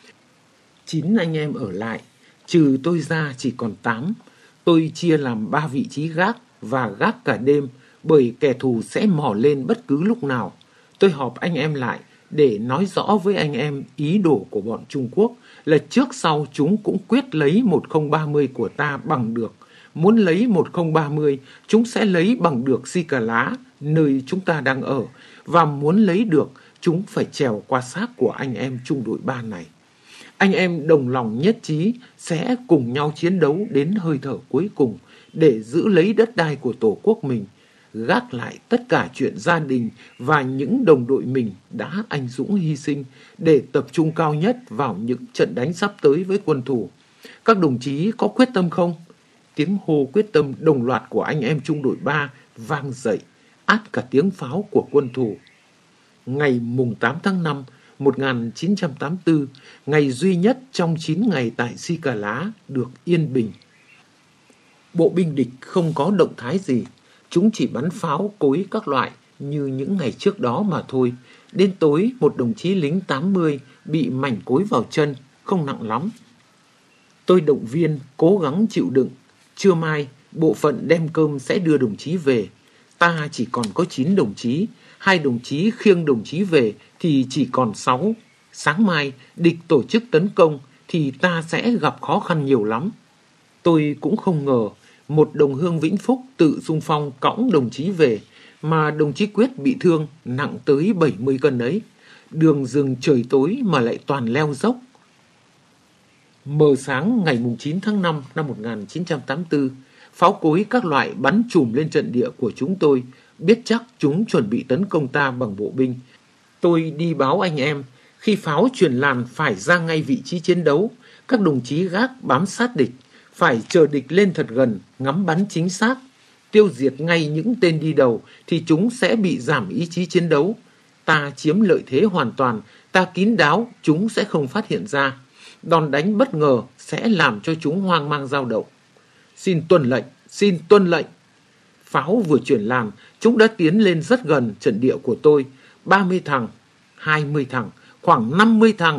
9 anh em ở lại, trừ tôi ra chỉ còn 8. Tôi chia làm 3 vị trí gác và gác cả đêm, bởi kẻ thù sẽ mò lên bất cứ lúc nào. Tôi họp anh em lại để nói rõ với anh em ý đồ của bọn Trung Quốc là trước sau chúng cũng quyết lấy 1030 của ta bằng được, Muốn lấy 1030, chúng sẽ lấy bằng được Si Cà Lá, nơi chúng ta đang ở. Và muốn lấy được, chúng phải trèo qua xác của anh em trung đội 3 này. Anh em đồng lòng nhất trí sẽ cùng nhau chiến đấu đến hơi thở cuối cùng để giữ lấy đất đai của Tổ quốc mình, gác lại tất cả chuyện gia đình và những đồng đội mình đã anh dũng hy sinh để tập trung cao nhất vào những trận đánh sắp tới với quân thù. Các đồng chí có quyết tâm không? Tiếng hô quyết tâm đồng loạt của anh em trung đội 3 vang dậy, át cả tiếng pháo của quân thù. Ngày mùng 8 tháng 5, 1984, ngày duy nhất trong 9 ngày tại Si Cà Lá được yên bình. Bộ binh địch không có động thái gì, chúng chỉ bắn pháo cối các loại như những ngày trước đó mà thôi. Đến tối, một đồng chí lính 80 bị mảnh cối vào chân, không nặng lắm. Tôi động viên, cố gắng chịu đựng. Trưa mai, bộ phận đem cơm sẽ đưa đồng chí về. Ta chỉ còn có 9 đồng chí, 2 đồng chí khiêng đồng chí về thì chỉ còn 6. Sáng mai, địch tổ chức tấn công thì ta sẽ gặp khó khăn nhiều lắm. Tôi cũng không ngờ, một đồng hương Vĩnh Phúc tự xung phong cõng đồng chí về, mà đồng chí Quyết bị thương nặng tới 70 cân ấy. Đường rừng trời tối mà lại toàn leo dốc. Mờ sáng ngày 9 tháng 5 năm 1984, pháo cối các loại bắn chùm lên trận địa của chúng tôi, biết chắc chúng chuẩn bị tấn công ta bằng bộ binh. Tôi đi báo anh em, khi pháo truyền làn phải ra ngay vị trí chiến đấu, các đồng chí gác bám sát địch, phải chờ địch lên thật gần, ngắm bắn chính xác, tiêu diệt ngay những tên đi đầu thì chúng sẽ bị giảm ý chí chiến đấu. Ta chiếm lợi thế hoàn toàn, ta kín đáo, chúng sẽ không phát hiện ra. Đòn đánh bất ngờ sẽ làm cho chúng hoang mang dao động. Xin tuân lệnh, xin tuân lệnh. Pháo vừa chuyển làn, chúng đã tiến lên rất gần trận địa của tôi. 30 thằng, 20 thằng, khoảng 50 thằng.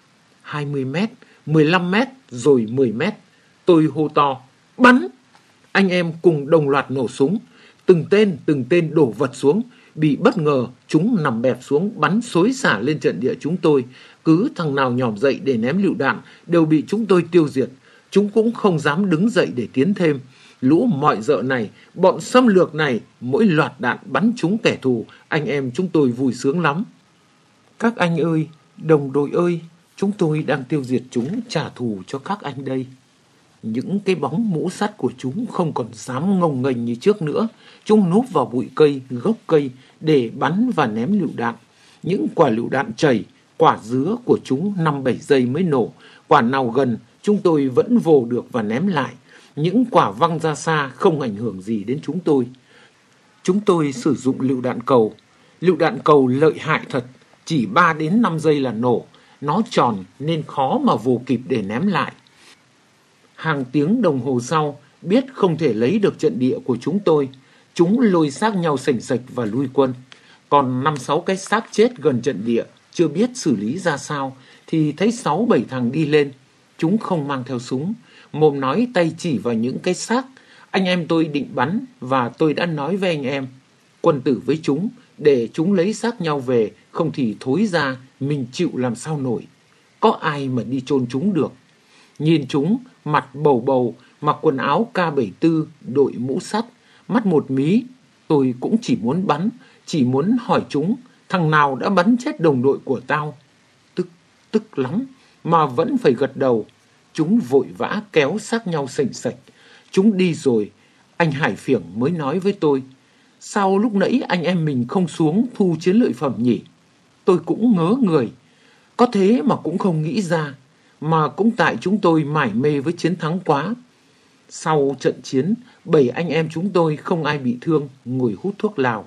20 mét, 15 mét, rồi 10 mét. Tôi hô to, bắn! Anh em cùng đồng loạt nổ súng. Từng tên đổ vật xuống. Bị bất ngờ, chúng nằm bẹp xuống bắn xối xả lên trận địa chúng tôi. Cứ thằng nào nhòm dậy để ném lựu đạn đều bị chúng tôi tiêu diệt. Chúng cũng không dám đứng dậy để tiến thêm. Lũ mọi rợ này, bọn xâm lược này, mỗi loạt đạn bắn trúng kẻ thù, anh em chúng tôi vui sướng lắm. Các anh ơi, đồng đội ơi, chúng tôi đang tiêu diệt chúng trả thù cho các anh đây. Những cái bóng mũ sắt của chúng không còn dám ngông nghênh như trước nữa. Chúng núp vào bụi cây, gốc cây để bắn và ném lựu đạn. Những quả lựu đạn chảy, quả dứa của chúng 5-7 giây mới nổ. Quả nào gần, chúng tôi vẫn vồ được và ném lại. Những quả văng ra xa không ảnh hưởng gì đến chúng tôi. Chúng tôi sử dụng lựu đạn cầu. Lựu đạn cầu lợi hại thật, chỉ 3-5 giây là nổ. Nó tròn nên khó mà vồ kịp để ném lại. Hàng tiếng đồng hồ sau, biết không thể lấy được trận địa của chúng tôi. Chúng lôi xác nhau sành sạch và lui quân. Còn 5-6 cái xác chết gần trận địa, chưa biết xử lý ra sao, thì thấy 6-7 thằng đi lên. Chúng không mang theo súng, mồm nói tay chỉ vào những cái xác. Anh em tôi định bắn và tôi đã nói với anh em, quân tử với chúng, để chúng lấy xác nhau về, không thì thối ra, mình chịu làm sao nổi. Có ai mà đi chôn chúng được. Nhìn chúng, mặt bầu bầu, mặc quần áo K74, đội mũ sắt, mắt một mí. Tôi cũng chỉ muốn bắn, chỉ muốn hỏi chúng, thằng nào đã bắn chết đồng đội của tao. Tức lắm, mà vẫn phải gật đầu. Chúng vội vã kéo xác nhau sành sạch. Chúng đi rồi, anh Hải Phiểng mới nói với tôi, sao lúc nãy anh em mình không xuống thu chiến lợi phẩm nhỉ? Tôi cũng ngớ người, có thế mà cũng không nghĩ ra, mà cũng tại chúng tôi mải mê với chiến thắng quá. Sau trận chiến, 7 anh em chúng tôi không ai bị thương, ngồi hút thuốc lào.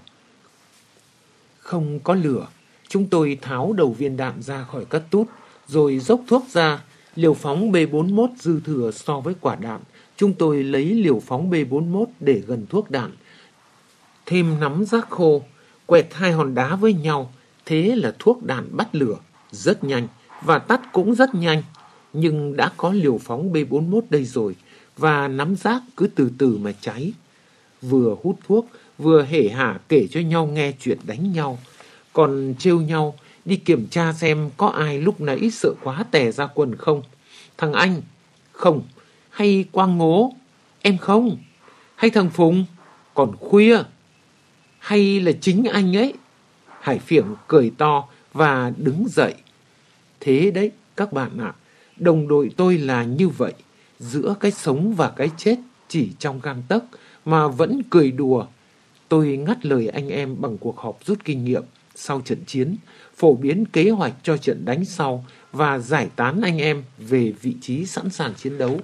Không có lửa, chúng tôi tháo đầu viên đạn ra khỏi các tút, rồi dốc thuốc ra. Liều phóng B41 dư thừa so với quả đạn, chúng tôi lấy liều phóng B41 để gần thuốc đạn. Thêm nắm rác khô, quẹt 2 hòn đá với nhau, thế là thuốc đạn bắt lửa, rất nhanh, và tắt cũng rất nhanh. Nhưng đã có liều phóng B41 đây rồi, và nắm rác cứ từ từ mà cháy. Vừa hút thuốc, vừa hể hả kể cho nhau nghe chuyện đánh nhau. Còn trêu nhau, đi kiểm tra xem có ai lúc nãy sợ quá tè ra quần không. Thằng Anh, không. Hay Quang Ngố, Em không? Hay thằng Phùng? Còn khuya? Hay là chính anh ấy? Hải Phượng cười to và đứng dậy. Thế đấy các bạn ạ, đồng đội tôi là như vậy, giữa cái sống và cái chết chỉ trong gang tấc mà vẫn cười đùa. Tôi ngắt lời anh em bằng cuộc họp rút kinh nghiệm sau trận chiến, phổ biến kế hoạch cho trận đánh sau và giải tán anh em về vị trí sẵn sàng chiến đấu.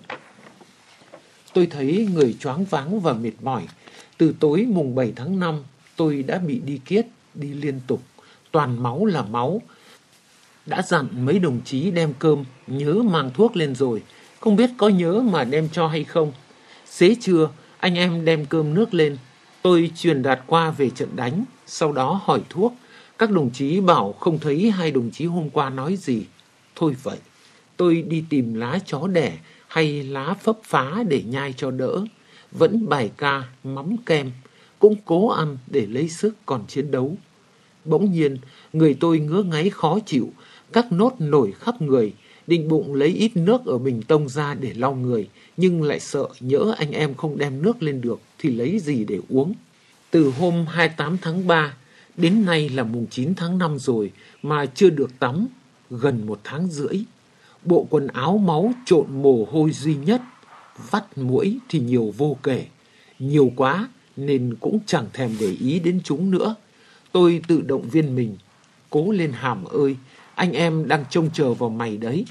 Tôi thấy người choáng váng và mệt mỏi. Từ tối mùng 7 tháng 5, tôi đã bị đi kiết, đi liên tục, toàn máu là máu. Đã dặn mấy đồng chí đem cơm, nhớ mang thuốc lên rồi. Không biết có nhớ mà đem cho hay không. Xế trưa, anh em đem cơm nước lên. Tôi truyền đạt qua về trận đánh, sau đó hỏi thuốc. Các đồng chí bảo không thấy hai đồng chí hôm qua nói gì. Thôi vậy, tôi đi tìm lá chó đẻ hay lá phấp phá để nhai cho đỡ. Vẫn bài ca, mắm kem, cũng cố ăn để lấy sức còn chiến đấu. Bỗng nhiên, người tôi ngứa ngáy khó chịu, các nốt nổi khắp người, định bụng lấy ít nước ở bình tông ra để lau người, nhưng lại sợ nhỡ anh em không đem nước lên được thì lấy gì để uống. Từ hôm 28 tháng 3 đến nay là mùng 9 tháng 5 rồi mà chưa được tắm, gần 1 tháng rưỡi. Bộ quần áo máu trộn mồ hôi duy nhất, vắt muỗi thì nhiều vô kể. Nhiều quá nên cũng chẳng thèm để ý đến chúng nữa. Tôi tự động viên mình, cố lên Hàm ơi, anh em đang trông chờ vào mày đấy.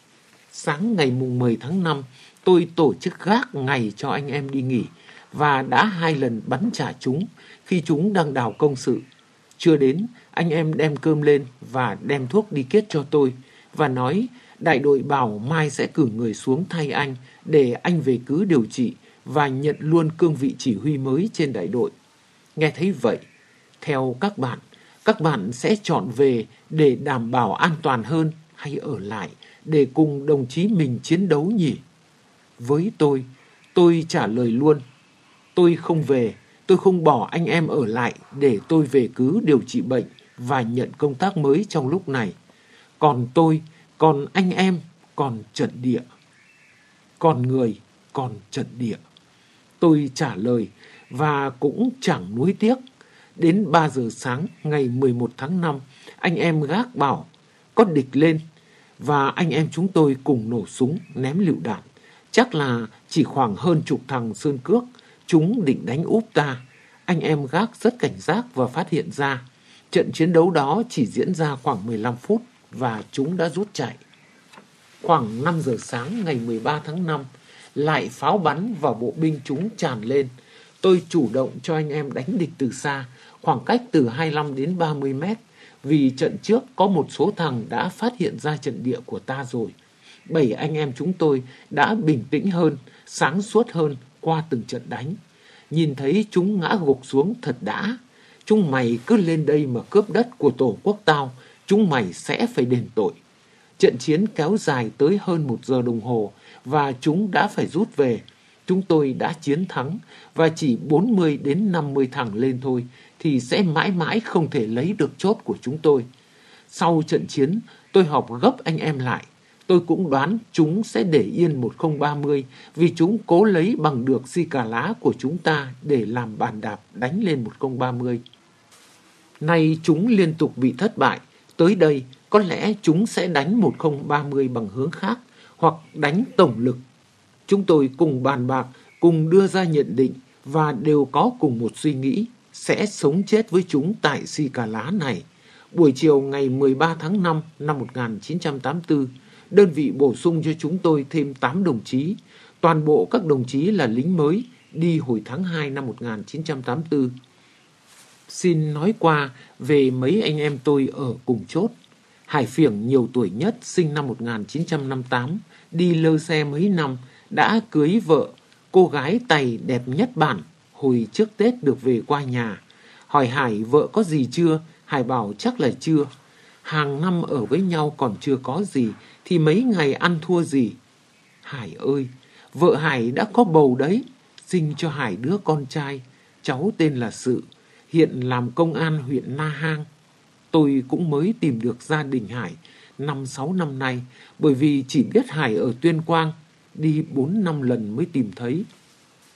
Sáng ngày mùng 10 tháng 5, tôi tổ chức gác ngày cho anh em đi nghỉ và đã 2 lần bắn trả chúng khi chúng đang đào công sự. Chưa đến, anh em đem cơm lên và đem thuốc đi kiết cho tôi và nói đại đội bảo mai sẽ cử người xuống thay anh để anh về cứ điều trị và nhận luôn cương vị chỉ huy mới trên đại đội. Nghe thấy vậy, theo các bạn sẽ chọn về để đảm bảo an toàn hơn hay ở lại để cùng đồng chí mình chiến đấu nhỉ? Với tôi trả lời luôn. Tôi không về, tôi không bỏ anh em ở lại để tôi về cứ điều trị bệnh và nhận công tác mới trong lúc này. Còn tôi, còn anh em, còn trận địa. Còn người, còn trận địa. Tôi trả lời và cũng chẳng nuối tiếc. Đến 3 giờ sáng ngày 11 tháng 5, anh em gác bảo có địch lên và anh em chúng tôi cùng nổ súng ném lựu đạn. Chắc là chỉ khoảng hơn chục thằng sơn cước, chúng định đánh úp ta. Anh em gác rất cảnh giác và phát hiện ra. Trận chiến đấu đó chỉ diễn ra khoảng 15 phút và chúng đã rút chạy. Khoảng 5 giờ sáng ngày 13 tháng 5, lại pháo bắn vào bộ binh chúng tràn lên. Tôi chủ động cho anh em đánh địch từ xa, khoảng cách từ 25 đến 30 mét, vì trận trước có một số thằng đã phát hiện ra trận địa của ta rồi. 7 anh em chúng tôi đã bình tĩnh hơn, sáng suốt hơn qua từng trận đánh. Nhìn thấy chúng ngã gục xuống thật đã. Chúng mày cứ lên đây mà cướp đất của tổ quốc tao, chúng mày sẽ phải đền tội. Trận chiến kéo dài tới hơn 1 giờ đồng hồ và chúng đã phải rút về. Chúng tôi đã chiến thắng và chỉ 40 đến 50 thằng lên thôi thì sẽ mãi mãi không thể lấy được chốt của chúng tôi. Sau trận chiến, tôi họp gấp anh em lại. Tôi cũng đoán chúng sẽ để yên 1030 vì chúng cố lấy bằng được si cà lá của chúng ta để làm bàn đạp đánh lên 1030. Nay chúng liên tục bị thất bại. Tới đây, có lẽ chúng sẽ đánh 1030 bằng hướng khác hoặc đánh tổng lực. Chúng tôi cùng bàn bạc, cùng đưa ra nhận định và đều có cùng một suy nghĩ sẽ sống chết với chúng tại si cà lá này. Buổi chiều ngày 13 tháng 5 năm 1984, đơn vị bổ sung cho chúng tôi thêm 8 đồng chí. Toàn bộ các đồng chí là lính mới đi hồi tháng 2 năm 1984. Xin nói qua về mấy anh em tôi ở cùng chốt. Hải Phượng nhiều tuổi nhất, sinh năm 1958, đi lơ xe mấy năm, đã cưới vợ, cô gái Tày đẹp nhất bản, hồi trước Tết được về qua nhà. Hỏi Hải vợ có gì chưa? Hải bảo chắc là chưa. Hàng năm ở với nhau còn chưa có gì, thì mấy ngày ăn thua gì. Hải ơi, vợ Hải đã có bầu đấy, sinh cho Hải đứa con trai, cháu tên là Sự, hiện làm công an huyện Na Hang. Tôi cũng mới tìm được gia đình Hải 5-6 năm nay, bởi vì chỉ biết Hải ở Tuyên Quang, đi 4-5 lần mới tìm thấy.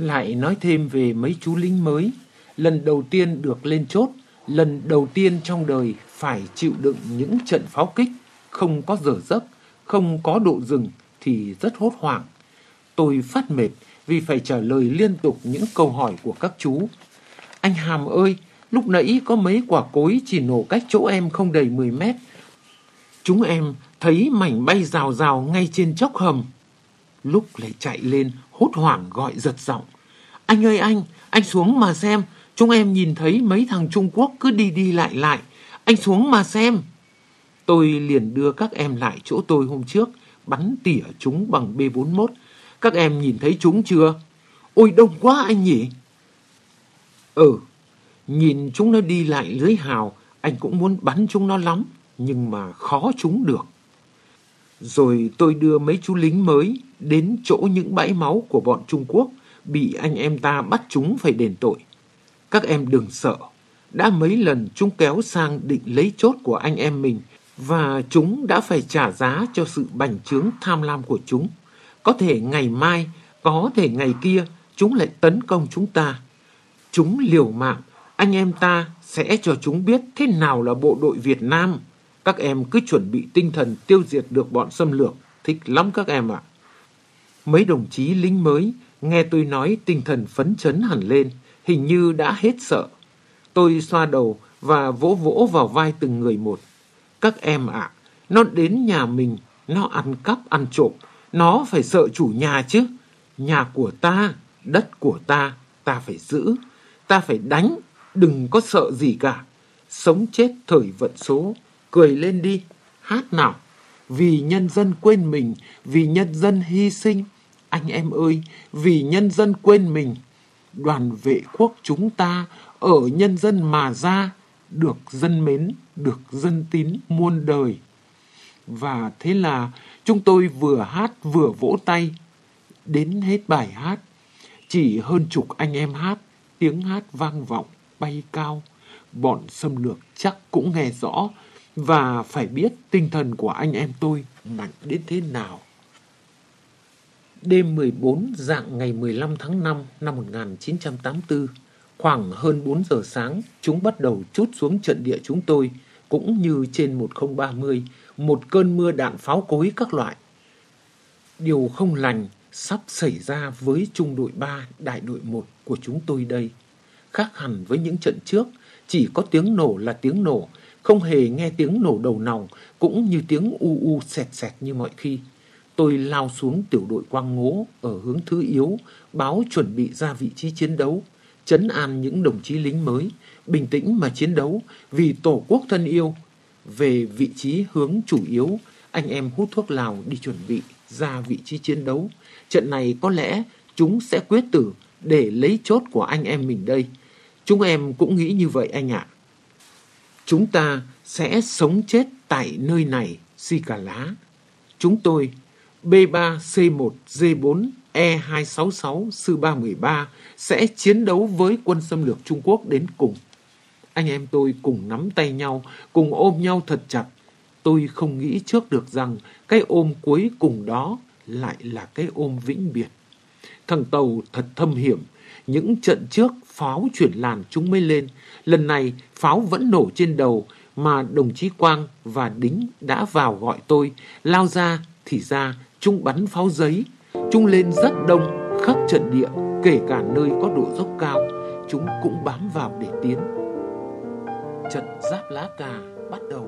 Lại nói thêm về mấy chú lính mới. Lần đầu tiên được lên chốt, lần đầu tiên trong đời phải chịu đựng những trận pháo kích, không có giờ giấc, không có độ dừng thì rất hốt hoảng. Tôi phát mệt vì phải trả lời liên tục những câu hỏi của các chú. Anh Hàm ơi, lúc nãy có mấy quả cối chỉ nổ cách chỗ em không đầy 10 mét. Chúng em thấy mảnh bay rào rào ngay trên chốc hầm. Lúc lại chạy lên hốt hoảng gọi giật giọng. Anh ơi anh xuống mà xem. Chúng em nhìn thấy mấy thằng Trung Quốc cứ đi đi lại lại. Anh xuống mà xem. Tôi liền đưa các em lại chỗ tôi hôm trước, bắn tỉa chúng bằng B41. Các em nhìn thấy chúng chưa? Ôi đông quá anh nhỉ? Nhìn chúng nó đi lại lưới hào, anh cũng muốn bắn chúng nó lắm, nhưng mà khó trúng được. Rồi tôi đưa mấy chú lính mới đến chỗ những bãi máu của bọn Trung Quốc, bị anh em ta bắt chúng phải đền tội. Các em đừng sợ, đã mấy lần chúng kéo sang định lấy chốt của anh em mình, và chúng đã phải trả giá cho sự bành trướng tham lam của chúng. Có thể ngày mai, có thể ngày kia, chúng lại tấn công chúng ta. Chúng liều mạng, anh em ta sẽ cho chúng biết thế nào là bộ đội Việt Nam. Các em cứ chuẩn bị tinh thần tiêu diệt được bọn xâm lược, thích lắm các em ạ. Mấy đồng chí lính mới nghe tôi nói tinh thần phấn chấn hẳn lên, hình như đã hết sợ. Tôi xoa đầu và vỗ vỗ vào vai từng người một. Các em ạ, nó đến nhà mình, nó ăn cắp ăn trộm, nó phải sợ chủ nhà chứ. Nhà của ta, đất của ta phải giữ, ta phải đánh, đừng có sợ gì cả. Sống chết thời vận số, cười lên đi, hát nào. Vì nhân dân quên mình, vì nhân dân hy sinh. Anh em ơi, vì nhân dân quên mình. Đoàn vệ quốc chúng ta ở nhân dân mà ra, được dân mến, được dân tín muôn đời. Và thế là chúng tôi vừa hát vừa vỗ tay. Đến hết bài hát, chỉ hơn chục anh em hát, tiếng hát vang vọng, bay cao. Bọn xâm lược chắc cũng nghe rõ và phải biết tinh thần của anh em tôi mạnh đến thế nào. Đêm 14 rạng ngày 15 tháng 5 năm 1984, khoảng hơn 4 giờ sáng, chúng bắt đầu trút xuống trận địa chúng tôi, cũng như trên 1030, một cơn mưa đạn pháo cối các loại. Điều không lành sắp xảy ra với trung đội 3, đại đội 1 của chúng tôi đây. Khác hẳn với những trận trước, chỉ có tiếng nổ là tiếng nổ, không hề nghe tiếng nổ đầu nòng, cũng như tiếng u u sẹt sẹt như mọi khi. Tôi lao xuống tiểu đội Quang Ngố ở hướng Thứ Yếu, báo chuẩn bị ra vị trí chiến đấu, trấn an những đồng chí lính mới, bình tĩnh mà chiến đấu vì Tổ quốc thân yêu. Về vị trí hướng chủ yếu, anh em hút thuốc lào đi chuẩn bị ra vị trí chiến đấu. Trận này có lẽ chúng sẽ quyết tử để lấy chốt của anh em mình đây. Chúng em cũng nghĩ như vậy anh ạ. Chúng ta sẽ sống chết tại nơi này, Si Cà Lá. Chúng tôi, B3C1D4E266 Sư 313 sẽ chiến đấu với quân xâm lược Trung Quốc đến cùng. Anh em tôi cùng nắm tay nhau, cùng ôm nhau thật chặt. Tôi không nghĩ trước được rằng cái ôm cuối cùng đó lại là cái ôm vĩnh biệt. Thằng Tàu thật thâm hiểm. Những trận trước pháo chuyển làn chúng mới lên. Lần này pháo vẫn nổ trên đầu mà đồng chí Quang và Đính đã vào gọi tôi. Lao ra thì ra chúng bắn pháo giấy. Chúng lên rất đông khắp trận địa, kể cả nơi có độ dốc cao. Chúng cũng bám vào để tiến. Trận Giáp Lá Cà bắt đầu.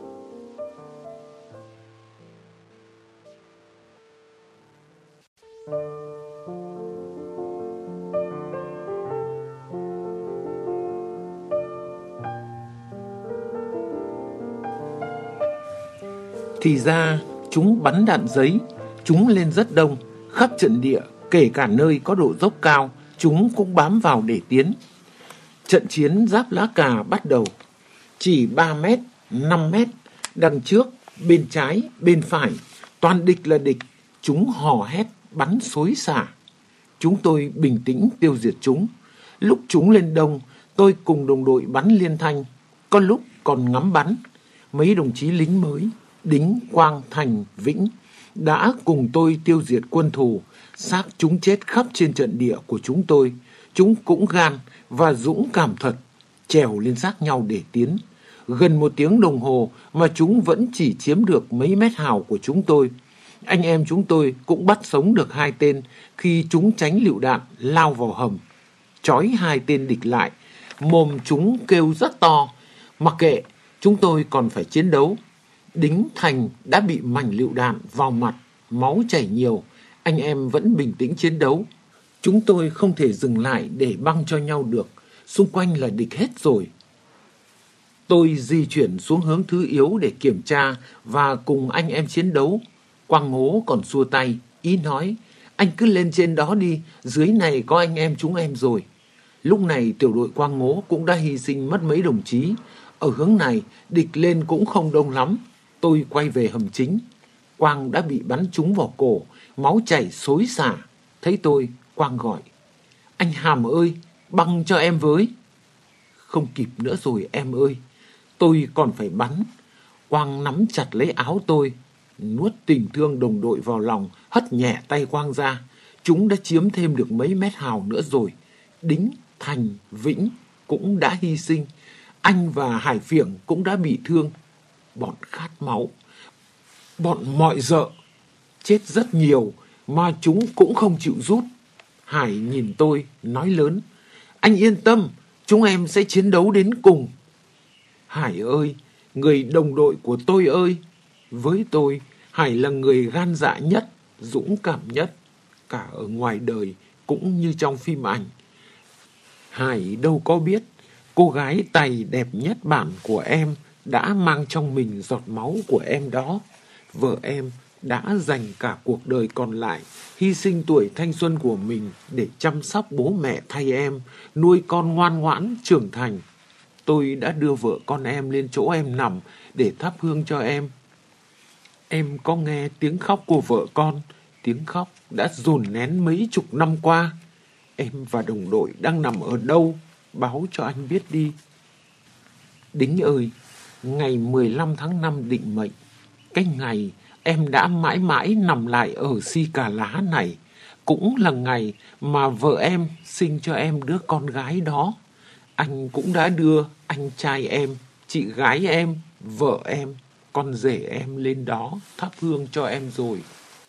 Thì ra chúng bắn đạn giấy, chúng lên rất đông, khắp trận địa, kể cả nơi có độ dốc cao, chúng cũng bám vào để tiến. Trận chiến Giáp Lá Cà bắt đầu. Chỉ 3 mét, 5 mét, đằng trước, bên trái, bên phải, toàn địch là địch. Chúng hò hét, bắn xối xả. Chúng tôi bình tĩnh tiêu diệt chúng. Lúc chúng lên đông, tôi cùng đồng đội bắn liên thanh, có lúc còn ngắm bắn. Mấy đồng chí lính mới, Đính, Quang, Thành, Vĩnh đã cùng tôi tiêu diệt quân thù, xác chúng chết khắp trên trận địa của chúng tôi. Chúng cũng gan và dũng cảm thật, trèo lên xác nhau để tiến. Gần 1 tiếng đồng hồ mà chúng vẫn chỉ chiếm được mấy mét hào của chúng tôi. Anh em chúng tôi cũng bắt sống được 2 tên khi chúng tránh lựu đạn lao vào hầm. Trói 2 tên địch lại, mồm chúng kêu rất to. Mặc kệ, chúng tôi còn phải chiến đấu. Đính Thành đã bị mảnh lựu đạn vào mặt, máu chảy nhiều. Anh em vẫn bình tĩnh chiến đấu. Chúng tôi không thể dừng lại để băng cho nhau được. Xung quanh là địch hết rồi. Tôi di chuyển xuống hướng thứ yếu để kiểm tra và cùng anh em chiến đấu. Quang Ngố còn xua tay, ý nói, anh cứ lên trên đó đi, dưới này có anh em chúng em rồi. Lúc này tiểu đội Quang Ngố cũng đã hy sinh mất mấy đồng chí. Ở hướng này, địch lên cũng không đông lắm. Tôi quay về hầm chính. Quang đã bị bắn trúng vào cổ, máu chảy xối xả. Thấy tôi, Quang gọi, anh Hàm ơi, băng cho em với. Không kịp nữa rồi em ơi, tôi còn phải bắn. Quang nắm chặt lấy áo tôi, nuốt tình thương đồng đội vào lòng, hất nhẹ tay Quang ra. Chúng đã chiếm thêm được mấy mét hào nữa rồi. Đính, Thành, Vĩnh cũng đã hy sinh. Anh và Hải Phiểng cũng đã bị thương. Bọn khát máu, bọn mọi dợ, chết rất nhiều mà chúng cũng không chịu rút. Hải nhìn tôi, nói lớn, anh yên tâm, chúng em sẽ chiến đấu đến cùng. Hải ơi, người đồng đội của tôi ơi, với tôi, Hải là người gan dạ nhất, dũng cảm nhất, cả ở ngoài đời cũng như trong phim ảnh. Hải đâu có biết, cô gái tày đẹp nhất bản của em đã mang trong mình giọt máu của em đó. Vợ em đã dành cả cuộc đời còn lại, hy sinh tuổi thanh xuân của mình để chăm sóc bố mẹ thay em, nuôi con ngoan ngoãn trưởng thành. Tôi đã đưa vợ con em lên chỗ em nằm để thắp hương cho em. Em có nghe tiếng khóc của vợ con, tiếng khóc đã dồn nén mấy chục năm qua. Em và đồng đội đang nằm ở đâu? Báo cho anh biết đi. Đính ơi, ngày 15 tháng 5 định mệnh, cái ngày em đã mãi mãi nằm lại ở Si Cà Lá này, cũng là ngày mà vợ em sinh cho em đứa con gái đó. Anh cũng đã đưa anh trai em, chị gái em, vợ em, con rể em lên đó thắp hương cho em rồi.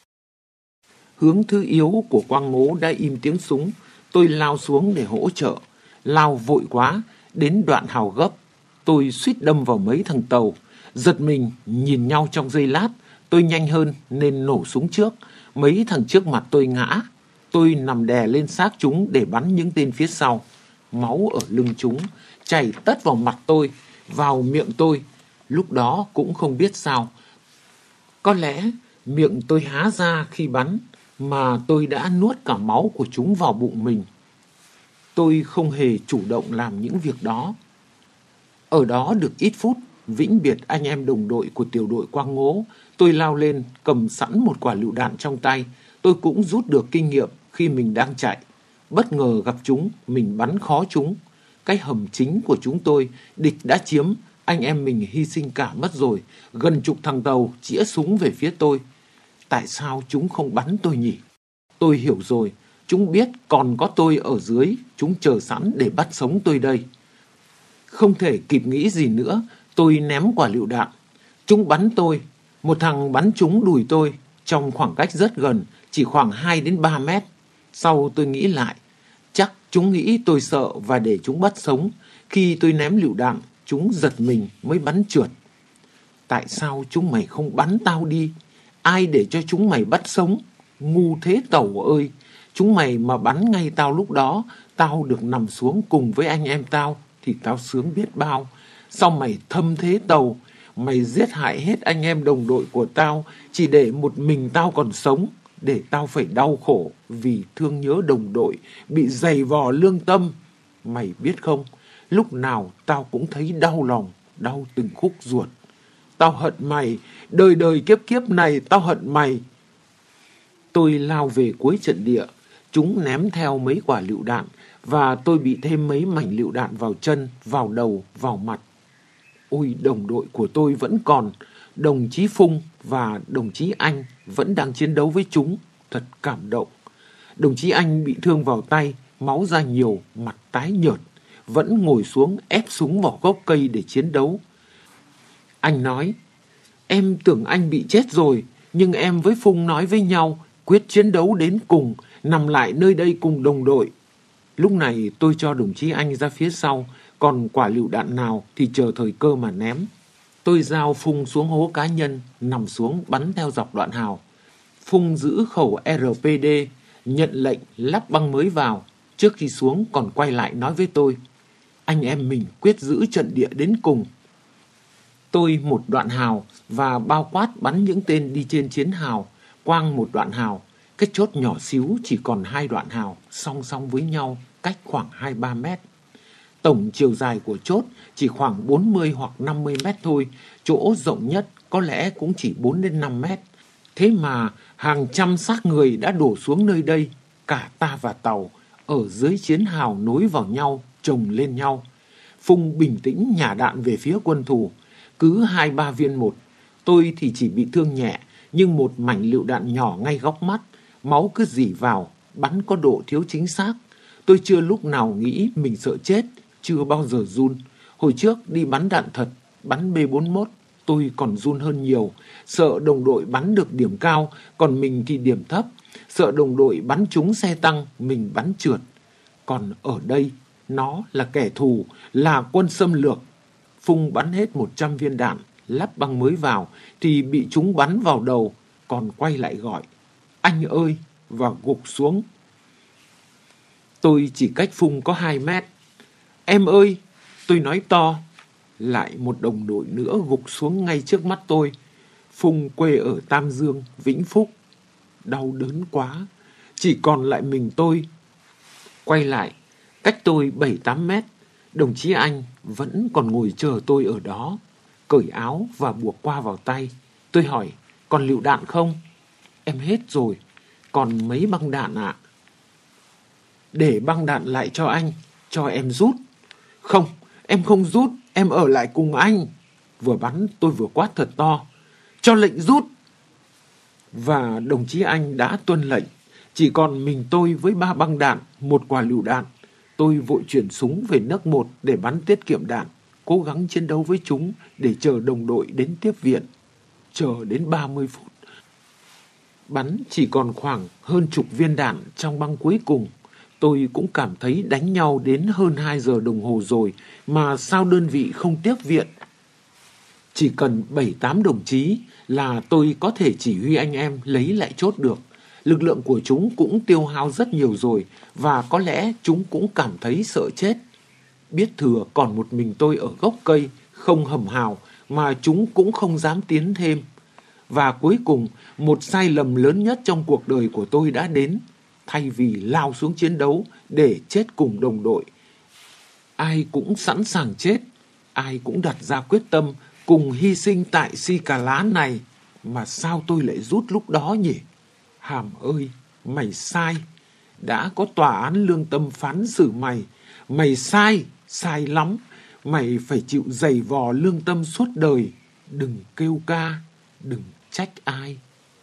Hướng thứ yếu của Quang Ngố đã im tiếng súng. Tôi lao xuống để hỗ trợ. Lao vội quá, đến đoạn hào gấp. Tôi suýt đâm vào mấy thằng tàu. Giật mình, nhìn nhau trong giây lát. Tôi nhanh hơn nên nổ súng trước. Mấy thằng trước mặt tôi ngã. Tôi nằm đè lên xác chúng để bắn những tên phía sau. Máu ở lưng chúng chảy tất vào mặt tôi, vào miệng tôi. Lúc đó cũng không biết sao. Có lẽ miệng tôi há ra khi bắn, mà tôi đã nuốt cả máu của chúng vào bụng mình. Tôi không hề chủ động làm những việc đó. Ở đó được ít phút, vĩnh biệt anh em đồng đội của tiểu đội Quang Ngố, tôi lao lên cầm sẵn một quả lựu đạn trong tay. Tôi cũng rút được kinh nghiệm khi mình đang chạy. Bất ngờ gặp chúng, mình bắn khó chúng. Cái hầm chính của chúng tôi, địch đã chiếm, anh em mình hy sinh cả mất rồi. Gần chục thằng tàu chĩa súng về phía tôi. Tại sao chúng không bắn tôi nhỉ? Tôi hiểu rồi, chúng biết còn có tôi ở dưới, chúng chờ sẵn để bắt sống tôi đây. Không thể kịp nghĩ gì nữa, tôi ném quả lựu đạn. Chúng bắn tôi, một thằng bắn trúng đùi tôi, trong khoảng cách rất gần, chỉ khoảng 2 đến 3 mét. Sau tôi nghĩ lại, chắc chúng nghĩ tôi sợ và để chúng bắt sống. Khi tôi ném lựu đạn, chúng giật mình mới bắn trượt. Tại sao chúng mày không bắn tao đi? Ai để cho chúng mày bắt sống? Ngu thế Tàu ơi! Chúng mày mà bắn ngay tao lúc đó, tao được nằm xuống cùng với anh em tao, thì tao sướng biết bao. Sao mày thâm thế Tàu? Mày giết hại hết anh em đồng đội của tao, chỉ để một mình tao còn sống, để tao phải đau khổ vì thương nhớ đồng đội, bị dày vò lương tâm. Mày biết không, lúc nào tao cũng thấy đau lòng, đau từng khúc ruột. Tao hận mày, đời đời kiếp kiếp này tao hận mày. Tôi lao về cuối trận địa, chúng ném theo mấy quả lựu đạn và tôi bị thêm mấy mảnh lựu đạn vào chân, vào đầu, vào mặt. Ôi, đồng đội của tôi vẫn còn. Đồng chí Phung và đồng chí Anh vẫn đang chiến đấu với chúng. Thật cảm động. Đồng chí Anh bị thương vào tay, máu ra nhiều, mặt tái nhợt, vẫn ngồi xuống ép súng vào gốc cây để chiến đấu. Anh nói, em tưởng anh bị chết rồi, nhưng em với Phung nói với nhau, quyết chiến đấu đến cùng, nằm lại nơi đây cùng đồng đội. Lúc này tôi cho đồng chí Anh ra phía sau, còn quả lựu đạn nào thì chờ thời cơ mà ném. Tôi giao Phung xuống hố cá nhân, nằm xuống bắn theo dọc đoạn hào. Phung giữ khẩu RPD, nhận lệnh lắp băng mới vào. Trước khi xuống còn quay lại nói với tôi, anh em mình quyết giữ trận địa đến cùng. Tôi một đoạn hào và bao quát bắn những tên đi trên chiến hào, quang một đoạn hào. Cái chốt nhỏ xíu chỉ còn 2 đoạn hào, song song với nhau, cách khoảng 2-3 mét. Tổng chiều dài của chốt chỉ khoảng 40 hoặc 50 mét thôi, chỗ rộng nhất có lẽ cũng chỉ 4 đến 5 mét. Thế mà hàng trăm xác người đã đổ xuống nơi đây, cả ta và tàu, ở dưới chiến hào nối vào nhau, chồng lên nhau. Phung bình tĩnh nhả đạn về phía quân thù, cứ 2-3 viên một. Tôi thì chỉ bị thương nhẹ, nhưng một mảnh lựu đạn nhỏ ngay góc mắt, máu cứ rỉ vào, bắn có độ thiếu chính xác. Tôi chưa lúc nào nghĩ mình sợ chết, chưa bao giờ run. Hồi trước đi bắn đạn thật, bắn B-41, tôi còn run hơn nhiều. Sợ đồng đội bắn được điểm cao, còn mình thì điểm thấp. Sợ đồng đội bắn trúng xe tăng, mình bắn trượt. Còn ở đây, nó là kẻ thù, là quân xâm lược. Phung bắn hết 100 viên đạn, lắp băng mới vào, thì bị chúng bắn vào đầu, còn quay lại gọi, anh ơi, và gục xuống. Tôi chỉ cách Phung có 2 mét. Em ơi, tôi nói to. Lại một đồng đội nữa gục xuống ngay trước mắt tôi. Phung quê ở Tam Dương, Vĩnh Phúc. Đau đớn quá, chỉ còn lại mình tôi. Quay lại, cách tôi 7-8 mét, đồng chí Anh vẫn còn ngồi chờ tôi ở đó, cởi áo và buộc qua vào tay. Tôi hỏi, còn lựu đạn không? Em hết rồi, còn mấy băng đạn ạ? Để băng đạn lại cho anh, cho em rút. Không, em không rút, em ở lại cùng anh. Vừa bắn tôi vừa quát thật to, cho lệnh rút. Và đồng chí Anh đã tuân lệnh. Chỉ còn mình tôi với 3 băng đạn, 1 quả lựu đạn. Tôi vội chuyển súng về nấc 1 để bắn tiết kiệm đạn, cố gắng chiến đấu với chúng để chờ đồng đội đến tiếp viện. Chờ đến 30 phút. Bắn chỉ còn khoảng hơn chục viên đạn trong băng cuối cùng. Tôi cũng cảm thấy đánh nhau đến hơn 2 giờ đồng hồ rồi mà sao đơn vị không tiếp viện. Chỉ cần 7-8 đồng chí là tôi có thể chỉ huy anh em lấy lại chốt được. Lực lượng của chúng cũng tiêu hao rất nhiều rồi và có lẽ chúng cũng cảm thấy sợ chết. Biết thừa còn một mình tôi ở gốc cây, không hầm hào mà chúng cũng không dám tiến thêm. Và cuối cùng, một sai lầm lớn nhất trong cuộc đời của tôi đã đến. Thay vì lao xuống chiến đấu để chết cùng đồng đội, ai cũng sẵn sàng chết, ai cũng đặt ra quyết tâm cùng hy sinh tại Si Cà Lá này. Mà sao tôi lại rút lúc đó nhỉ? Hàm ơi, mày sai. Đã có tòa án lương tâm phán xử mày. Mày sai, sai lắm. Mày phải chịu giày vò lương tâm suốt đời. Đừng kêu ca, đừng trách ai.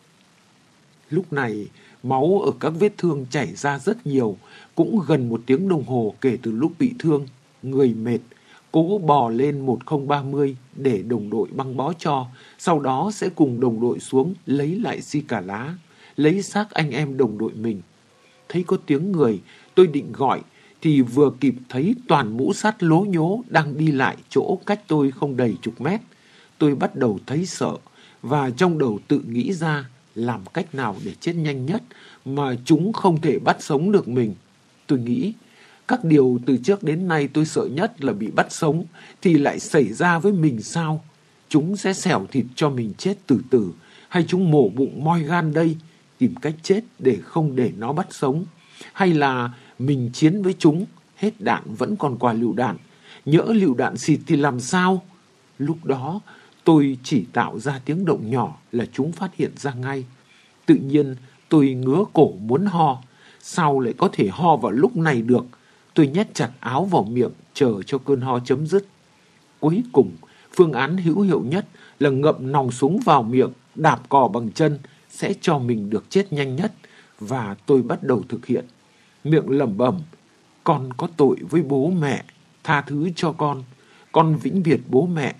Lúc này, máu ở các vết thương chảy ra rất nhiều. Cũng gần 1 tiếng đồng hồ kể từ lúc bị thương. Người mệt, cố bò lên 1030 để đồng đội băng bó cho. Sau đó sẽ cùng đồng đội xuống lấy lại Si Cà Lá, lấy xác anh em đồng đội mình. Thấy có tiếng người, tôi định gọi, thì vừa kịp thấy toàn mũ sắt lố nhố đang đi lại chỗ cách tôi không đầy chục mét. Tôi bắt đầu thấy sợ, và trong đầu tự nghĩ ra làm cách nào để chết nhanh nhất mà chúng không thể bắt sống được mình. Tôi nghĩ, các điều từ trước đến nay tôi sợ nhất là bị bắt sống, thì lại xảy ra với mình sao? Chúng sẽ xẻo thịt cho mình chết từ từ, hay chúng mổ bụng moi gan đây, tìm cách chết để không để nó bắt sống? Hay là mình chiến với chúng, hết đạn vẫn còn quả lựu đạn, nhỡ lựu đạn xịt thì làm sao? Lúc đó tôi chỉ tạo ra tiếng động nhỏ là chúng phát hiện ra ngay. Tự nhiên tôi ngứa cổ muốn ho. Sao lại có thể ho vào lúc này được? Tôi nhét chặt áo vào miệng chờ cho cơn ho chấm dứt. Cuối cùng Phương án hữu hiệu nhất là ngậm nòng súng vào miệng, đạp cò bằng chân sẽ cho mình được chết nhanh nhất, và tôi bắt đầu thực hiện. Miệng lẩm bẩm: con có tội với bố mẹ, tha thứ cho con vĩnh biệt bố mẹ.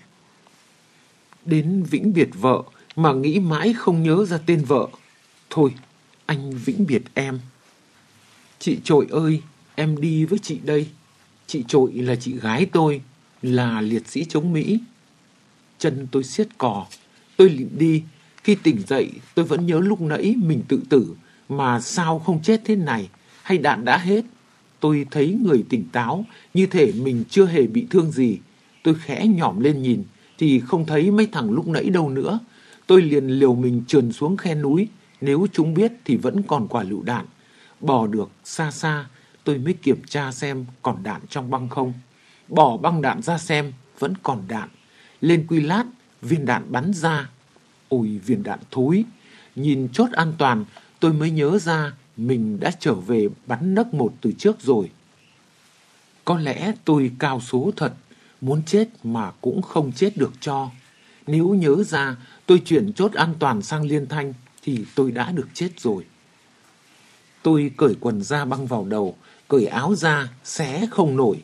Đến vĩnh biệt vợ mà nghĩ mãi không nhớ ra tên vợ. Thôi, anh vĩnh biệt em. Chị Trội ơi, em đi với chị đây. Chị Trội là chị gái tôi, là liệt sĩ chống Mỹ. Chân tôi siết cò, tôi lịm đi. Khi tỉnh dậy, tôi vẫn nhớ lúc nãy mình tự tử, mà sao không chết thế này, hay đạn đã hết. Tôi thấy người tỉnh táo, như thể mình chưa hề bị thương gì. Tôi khẽ nhỏm lên nhìn, thì không thấy mấy thằng lúc nãy đâu nữa. Tôi liền liều mình trườn xuống khe núi, nếu chúng biết thì vẫn còn quả lựu đạn. Bò được xa xa, tôi mới kiểm tra xem còn đạn trong băng không. Bỏ băng đạn ra xem, vẫn còn đạn. Lên quy lát, viên đạn bắn ra. Ôi, viên đạn thối. Nhìn chốt an toàn, tôi mới nhớ ra mình đã trở về bắn nấc 1 từ trước rồi. Có lẽ tôi cao số thật, muốn chết mà cũng không chết được cho. Nếu nhớ ra tôi chuyển chốt an toàn sang liên thanh thì tôi đã được chết rồi. Tôi cởi quần ra băng vào đầu, cởi áo ra, xé không nổi.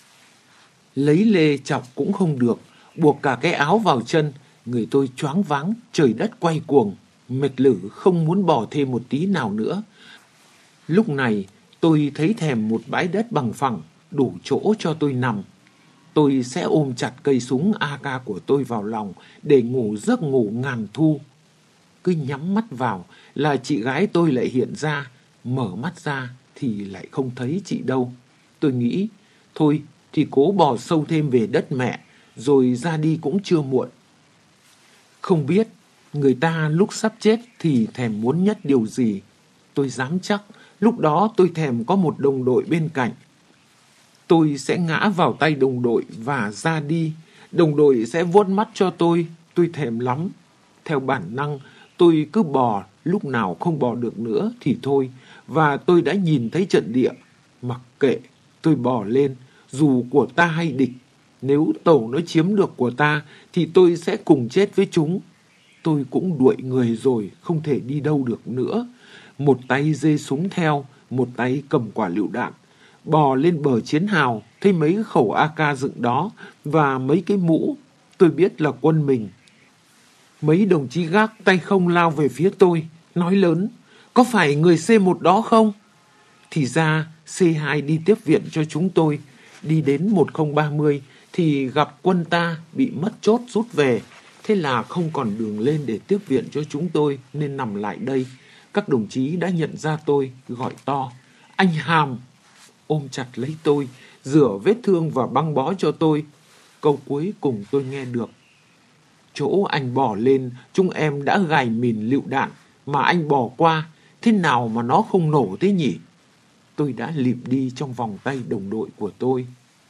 Lấy lê chọc cũng không được, buộc cả cái áo vào chân, người tôi choáng váng, trời đất quay cuồng, mệt lử không muốn bỏ thêm một tí nào nữa. Lúc này tôi thấy thèm một bãi đất bằng phẳng, đủ chỗ cho tôi nằm. Tôi sẽ ôm chặt cây súng AK của tôi vào lòng để ngủ giấc ngủ ngàn thu. Cứ nhắm mắt vào là chị gái tôi lại hiện ra, mở mắt ra thì lại không thấy chị đâu. Tôi nghĩ, thôi thì cố bò sâu thêm về đất mẹ, rồi ra đi cũng chưa muộn. Không biết người ta lúc sắp chết thì thèm muốn nhất điều gì. Tôi dám chắc lúc đó tôi thèm có một đồng đội bên cạnh. Tôi sẽ ngã vào tay đồng đội và ra đi. Đồng đội sẽ vuốt mắt cho tôi thèm lắm. Theo bản năng, tôi cứ bò, lúc nào không bò được nữa thì thôi. Và tôi đã nhìn thấy trận địa. Mặc kệ, tôi bò lên, dù của ta hay địch. Nếu tàu nó chiếm được của ta thì tôi sẽ cùng chết với chúng. Tôi cũng đuổi người rồi, không thể đi đâu được nữa. Một tay giơ súng theo, một tay cầm quả lựu đạn. Bò lên bờ chiến hào, thấy mấy khẩu AK dựng đó và mấy cái mũ. Tôi biết là quân mình. Mấy đồng chí gác tay không lao về phía tôi, nói lớn: có phải người C1 đó không? Thì ra C2 đi tiếp viện cho chúng tôi. Đi đến 1030 thì gặp quân ta bị mất chốt rút về. Thế là không còn đường lên để tiếp viện cho chúng tôi nên nằm lại đây. Các đồng chí đã nhận ra tôi, gọi to: anh Hàm! Ôm chặt lấy tôi, rửa vết thương và băng bó cho tôi. Câu cuối cùng tôi nghe được: chỗ anh bỏ lên, chúng em đã gài mìn lựu đạn, mà anh bỏ qua, thế nào mà nó không nổ thế nhỉ? Tôi đã lịm đi trong vòng tay đồng đội của tôi.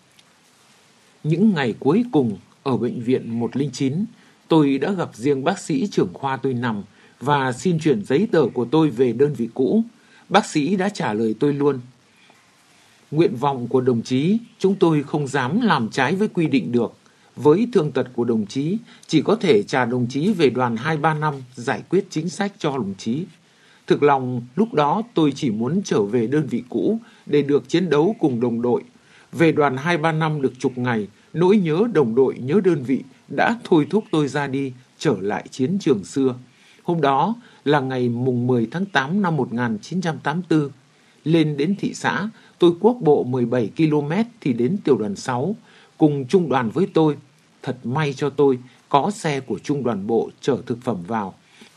Những ngày cuối cùng ở bệnh viện 109, tôi đã gặp riêng bác sĩ trưởng khoa tôi nằm và xin chuyển giấy tờ của tôi về đơn vị cũ. Bác sĩ đã trả lời tôi luôn: nguyện vọng của đồng chí chúng tôi không dám làm trái với quy định được. Với thương tật của đồng chí, chỉ có thể trả đồng chí về đoàn 235 giải quyết chính sách cho đồng chí. Thực lòng lúc đó tôi chỉ muốn trở về đơn vị cũ để được chiến đấu cùng đồng đội. Về đoàn 235 được chục ngày, nỗi nhớ đồng đội, nhớ đơn vị đã thôi thúc tôi ra đi, trở lại chiến trường xưa. Hôm đó là ngày mùng 10 tháng 8 năm 1984. Lên đến thị xã, tôi quốc bộ 17 km thì đến tiểu đoàn 6, cùng trung đoàn với tôi. Thật may cho tôi, có xe của trung đoàn bộ chở thực phẩm vào.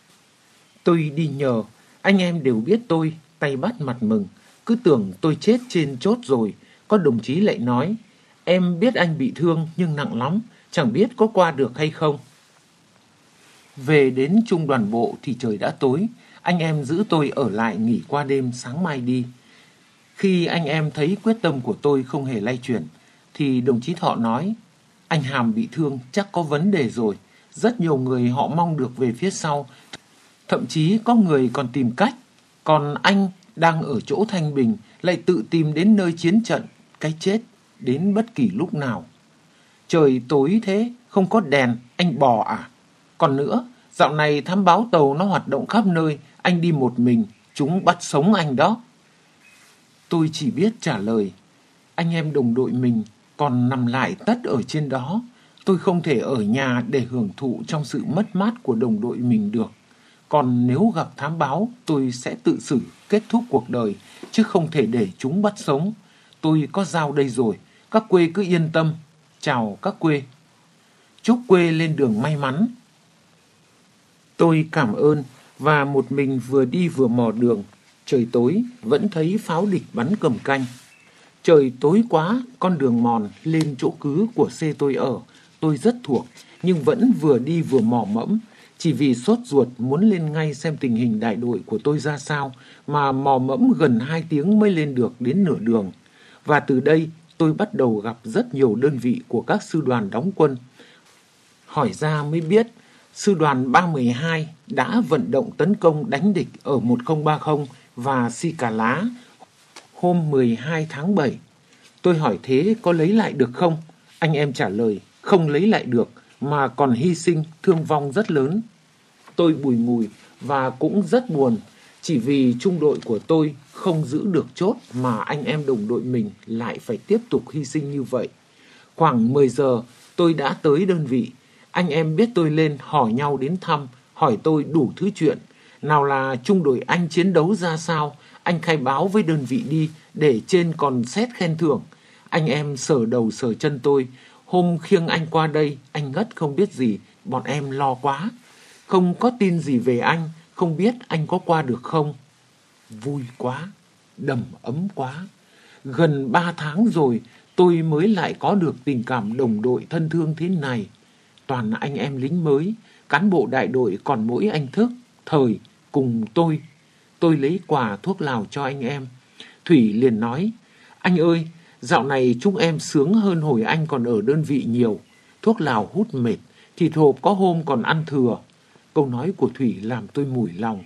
Tôi đi nhờ, anh em đều biết tôi, tay bắt mặt mừng, cứ tưởng tôi chết trên chốt rồi. Có đồng chí lại nói: em biết anh bị thương nhưng nặng lắm, chẳng biết có qua được hay không. Về đến trung đoàn bộ thì trời đã tối, anh em giữ tôi ở lại nghỉ qua đêm, sáng mai đi. Khi anh em thấy quyết tâm của tôi không hề lay chuyển, thì đồng chí Thọ nói: anh Hàm bị thương chắc có vấn đề rồi. Rất nhiều người họ mong được về phía sau. Thậm chí có người còn tìm cách. Còn anh đang ở chỗ thanh bình, lại tự tìm đến nơi chiến trận. Cái chết đến bất kỳ lúc nào. Trời tối thế, Không có đèn, anh bò à? Còn nữa, dạo này thám báo tàu nó hoạt động khắp nơi, anh đi một mình, chúng bắt sống anh đó. Tôi chỉ biết trả lời, anh em đồng đội mình còn nằm lại tất ở trên đó. Tôi không thể ở nhà để hưởng thụ trong sự mất mát của đồng đội mình được. Còn nếu gặp thám báo, tôi sẽ tự xử, kết thúc cuộc đời, chứ không thể để chúng bắt sống. Tôi có dao đây rồi, các quê cứ yên tâm. Chào các quê. Chúc quê lên đường may mắn. Tôi cảm ơn và một mình vừa đi vừa mò đường. Trời tối, vẫn thấy pháo địch bắn cầm canh. Trời tối quá, con đường mòn lên chỗ cứ của xe tôi ở. Tôi rất thuộc, nhưng vẫn vừa đi vừa mò mẫm. Chỉ vì sốt ruột muốn lên ngay xem tình hình đại đội của tôi ra sao, mà mò mẫm gần 2 tiếng mới lên được đến nửa đường. Và từ đây, tôi bắt đầu gặp rất nhiều đơn vị của các sư đoàn đóng quân. Hỏi ra mới biết, sư đoàn 312 đã vận động tấn công đánh địch ở 1030 và Si Cà Lá hôm 12 tháng 7. Tôi hỏi thế có lấy lại được không? Anh em trả lời, không lấy lại được, mà còn hy sinh, thương vong rất lớn. Tôi bùi ngùi và cũng rất buồn, chỉ vì trung đội của tôi không giữ được chốt mà anh em đồng đội mình lại phải tiếp tục hy sinh như vậy. Khoảng 10 giờ tôi đã tới đơn vị. Anh em biết tôi lên hỏi nhau đến thăm, hỏi tôi đủ thứ chuyện. Nào là trung đội anh chiến đấu ra sao, anh khai báo với đơn vị đi để trên còn xét khen thưởng. Anh em sờ đầu sờ chân tôi. Hôm khiêng anh qua đây, anh ngất không biết gì, bọn em lo quá. Không có tin gì về anh, không biết anh có qua được không. Vui quá, đầm ấm quá. Gần 3 tháng rồi, tôi mới lại có được tình cảm đồng đội thân thương thế này. Toàn anh em lính mới, cán bộ đại đội còn mỗi anh Thức, Thời cùng tôi. Tôi lấy quà thuốc lào cho anh em. Thủy liền nói, anh ơi, dạo này chúng em sướng hơn hồi anh còn ở đơn vị nhiều. Thuốc lào hút mệt, thịt hộp có hôm còn ăn thừa. Câu nói của Thủy làm tôi mủi lòng.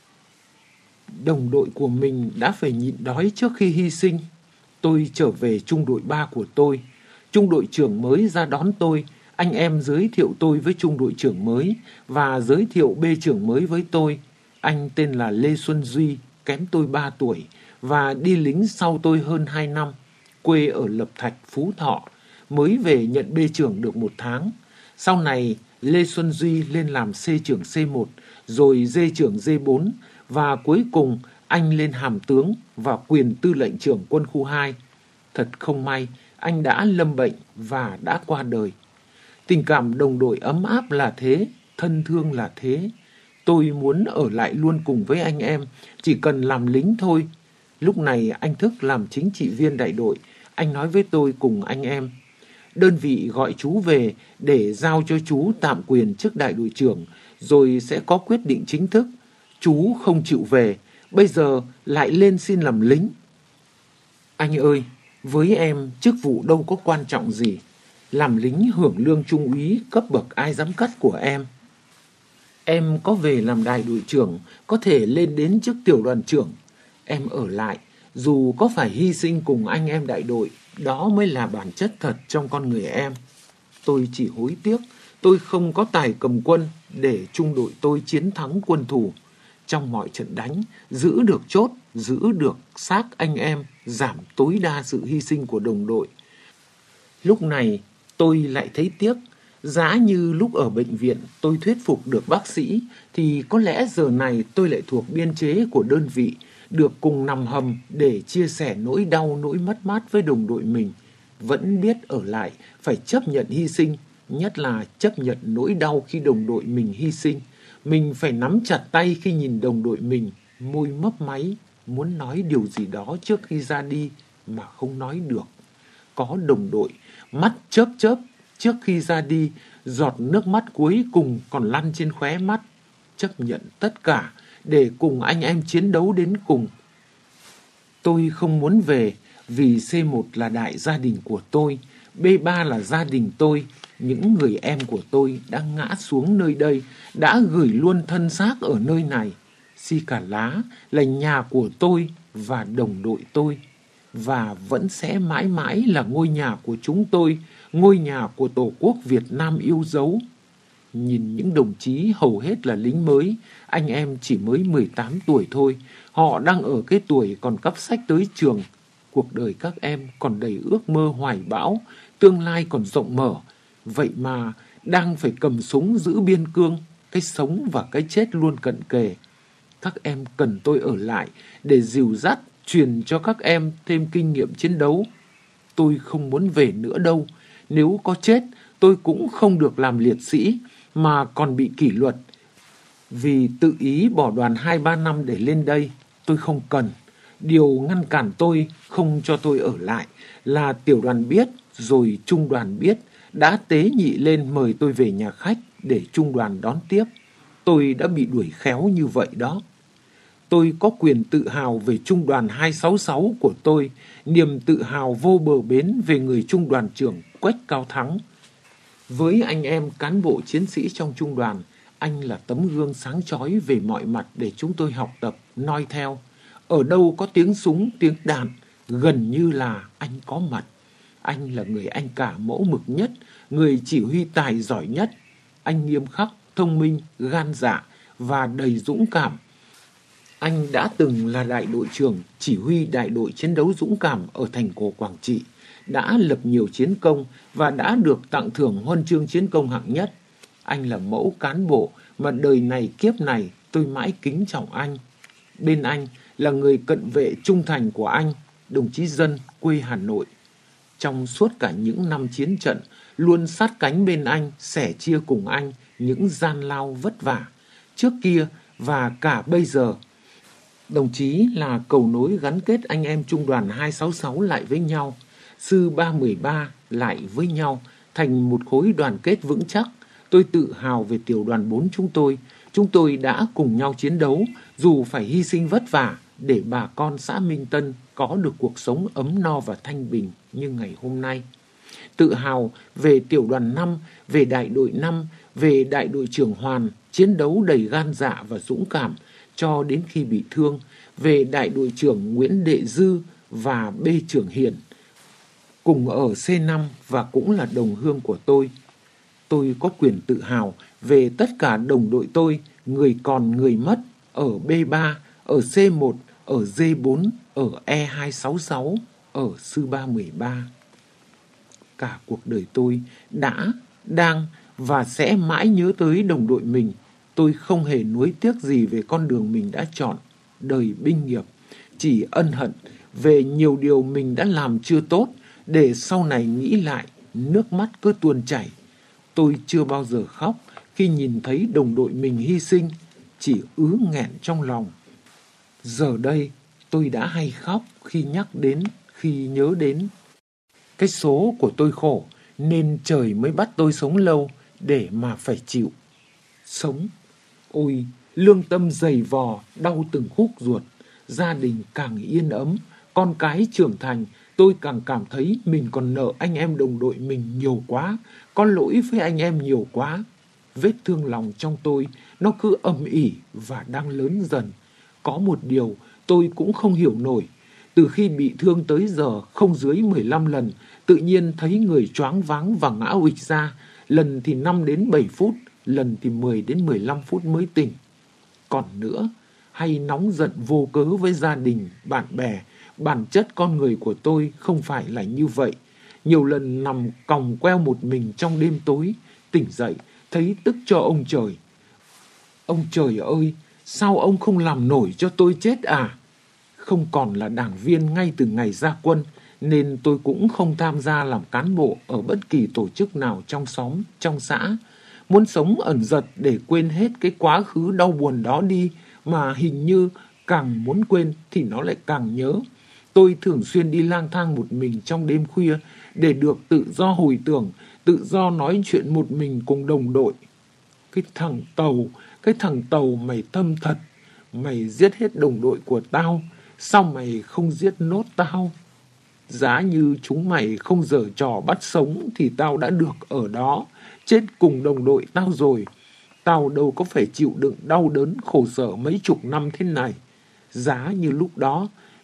Đồng đội của mình đã phải nhịn đói trước khi hy sinh. Tôi trở về trung đội 3 của tôi. Trung đội trưởng mới ra đón tôi. Anh em giới thiệu tôi với trung đội trưởng mới và giới thiệu B trưởng mới với tôi. Anh tên là Lê Xuân Duy, kém tôi 3 tuổi và đi lính sau tôi hơn 2 năm. Quê ở Lập Thạch, Phú Thọ, mới về nhận B trưởng được 1 tháng. Sau này, Lê Xuân Duy lên làm C trưởng C1, rồi D trưởng D4 và cuối cùng anh lên hàm tướng và quyền tư lệnh trưởng quân khu 2. Thật không may, anh đã lâm bệnh và đã qua đời. Tình cảm đồng đội ấm áp là thế, thân thương là thế. Tôi muốn ở lại luôn cùng với anh em, chỉ cần làm lính thôi. Lúc này anh Thức làm chính trị viên đại đội, anh nói với tôi cùng anh em. Đơn vị gọi chú về để giao cho chú tạm quyền chức đại đội trưởng, rồi sẽ có quyết định chính thức. Chú không chịu về, bây giờ lại lên xin làm lính. Anh ơi, với em chức vụ đâu có quan trọng gì. Làm lính hưởng lương trung úy cấp bậc ai dám cắt của em. Em có về làm đại đội trưởng, có thể lên đến chức tiểu đoàn trưởng. Em ở lại, dù có phải hy sinh cùng anh em đại đội, đó mới là bản chất thật trong con người em. Tôi chỉ hối tiếc, tôi không có tài cầm quân để trung đội tôi chiến thắng quân thù. Trong mọi trận đánh, giữ được chốt, giữ được xác anh em, giảm tối đa sự hy sinh của đồng đội. Lúc này, tôi lại thấy tiếc. Giá như lúc ở bệnh viện tôi thuyết phục được bác sĩ, thì có lẽ giờ này tôi lại thuộc biên chế của đơn vị, được cùng nằm hầm để chia sẻ nỗi đau, nỗi mất mát với đồng đội mình. Vẫn biết ở lại, phải chấp nhận hy sinh, nhất là chấp nhận nỗi đau khi đồng đội mình hy sinh. Mình phải nắm chặt tay khi nhìn đồng đội mình, môi mấp máy, muốn nói điều gì đó trước khi ra đi mà không nói được. Có đồng đội, mắt chớp chớp trước khi ra đi, giọt nước mắt cuối cùng còn lăn trên khóe mắt. Chấp nhận tất cả để cùng anh em chiến đấu đến cùng. Tôi không muốn về vì C1 là đại gia đình của tôi, B3 là gia đình tôi. Những người em của tôi đã ngã xuống nơi đây, đã gửi luôn thân xác ở nơi này. Si Cà Lá là nhà của tôi và đồng đội tôi. và vẫn sẽ mãi mãi là ngôi nhà của chúng tôi, ngôi nhà của Tổ quốc Việt Nam yêu dấu. Nhìn những đồng chí hầu hết là lính mới, anh em chỉ mới 18 tuổi thôi. Họ đang ở cái tuổi còn cắp sách tới trường. Cuộc đời các em còn đầy ước mơ hoài bão, tương lai còn rộng mở. Vậy mà đang phải cầm súng giữ biên cương, cái sống và cái chết luôn cận kề. Các em cần tôi ở lại để dìu dắt, truyền cho các em thêm kinh nghiệm chiến đấu. Tôi không muốn về nữa đâu. Nếu có chết, tôi cũng không được làm liệt sĩ, mà còn bị kỷ luật. Vì tự ý bỏ đoàn 2-3 năm để lên đây, tôi không cần. Điều ngăn cản tôi, không cho tôi ở lại, là tiểu đoàn biết, rồi trung đoàn biết, đã tế nhị lên mời tôi về nhà khách để trung đoàn đón tiếp. Tôi đã bị đuổi khéo như vậy đó. Tôi có quyền tự hào về trung đoàn 266 của tôi, niềm tự hào vô bờ bến về người trung đoàn trưởng Quách Cao Thắng. Với anh em cán bộ chiến sĩ trong trung đoàn, anh là tấm gương sáng chói về mọi mặt để chúng tôi học tập, noi theo. Ở đâu có tiếng súng, tiếng đạn, gần như là anh có mặt. Anh là người anh cả mẫu mực nhất, người chỉ huy tài giỏi nhất. Anh nghiêm khắc, thông minh, gan dạ và đầy dũng cảm. Anh đã từng là đại đội trưởng chỉ huy đại đội chiến đấu dũng cảm ở thành cổ Quảng Trị, đã lập nhiều chiến công và đã được tặng thưởng huân chương chiến công hạng nhất. Anh là mẫu cán bộ mà đời này kiếp này tôi mãi kính trọng anh. Bên anh là người cận vệ trung thành của anh, đồng chí Dân quê Hà Nội. Trong suốt cả những năm chiến trận, luôn sát cánh bên anh, sẻ chia cùng anh những gian lao vất vả. Trước kia và cả bây giờ, đồng chí là cầu nối gắn kết anh em trung đoàn 266 lại với nhau, sư 313 lại với nhau, thành một khối đoàn kết vững chắc. Tôi tự hào về tiểu đoàn 4 chúng tôi. Chúng tôi đã cùng nhau chiến đấu, dù phải hy sinh vất vả, để bà con xã Minh Tân có được cuộc sống ấm no và thanh bình như ngày hôm nay. Tự hào về tiểu đoàn 5, về đại đội 5, về đại đội trưởng Hoàn, chiến đấu đầy gan dạ và dũng cảm cho đến khi bị thương, về đại đội trưởng Nguyễn Đệ Dư và B trưởng Hiển, cùng ở C5 và cũng là đồng hương của tôi. Tôi có quyền tự hào về tất cả đồng đội tôi, người còn người mất, ở B3, ở C1, ở D4, ở E266, ở sư 313. Cả cuộc đời tôi đã, đang và sẽ mãi nhớ tới đồng đội mình. Tôi không hề nuối tiếc gì về con đường mình đã chọn, đời binh nghiệp. Chỉ ân hận về nhiều điều mình đã làm chưa tốt, để sau này nghĩ lại, nước mắt cứ tuôn chảy. Tôi chưa bao giờ khóc khi nhìn thấy đồng đội mình hy sinh, chỉ ứ nghẹn trong lòng. Giờ đây, tôi đã hay khóc khi nhắc đến, khi nhớ đến. Cái số của tôi khổ, nên trời mới bắt tôi sống lâu để mà phải chịu. Sống, ôi, lương tâm dày vò, đau từng khúc ruột. Gia đình càng yên ấm, con cái trưởng thành, tôi càng cảm thấy mình còn nợ anh em đồng đội mình nhiều quá, có lỗi với anh em nhiều quá. Vết thương lòng trong tôi, nó cứ âm ỉ và đang lớn dần. Có một điều tôi cũng không hiểu nổi. Từ khi bị thương tới giờ không dưới 15 lần, tự nhiên thấy người choáng váng và ngã uịch ra. Lần thì 5 đến 7 phút, lần thì 10 đến 15 phút mới tỉnh. Còn nữa, hay nóng giận vô cớ với gia đình, bạn bè. Bản chất con người của tôi không phải là như vậy. Nhiều lần nằm còng queo một mình trong đêm tối, tỉnh dậy, thấy tức cho ông trời. Ông trời ơi, sao ông không làm nổi cho tôi chết à? Không còn là đảng viên ngay từ ngày ra quân, nên tôi cũng không tham gia làm cán bộ ở bất kỳ tổ chức nào trong xóm, trong xã. Muốn sống ẩn dật để quên hết cái quá khứ đau buồn đó đi, mà hình như càng muốn quên thì nó lại càng nhớ. Tôi thường xuyên đi lang thang một mình trong đêm khuya để được tự do hồi tưởng, tự do nói chuyện một mình cùng đồng đội. Cái thằng Tàu mày thâm thật, mày giết hết đồng đội của tao, sao mày không giết nốt tao? Giá như chúng mày không giở trò bắt sống thì tao đã được ở đó, chết cùng đồng đội tao rồi. Tao đâu có phải chịu đựng đau đớn khổ sở mấy chục năm thế này. Giá như lúc đó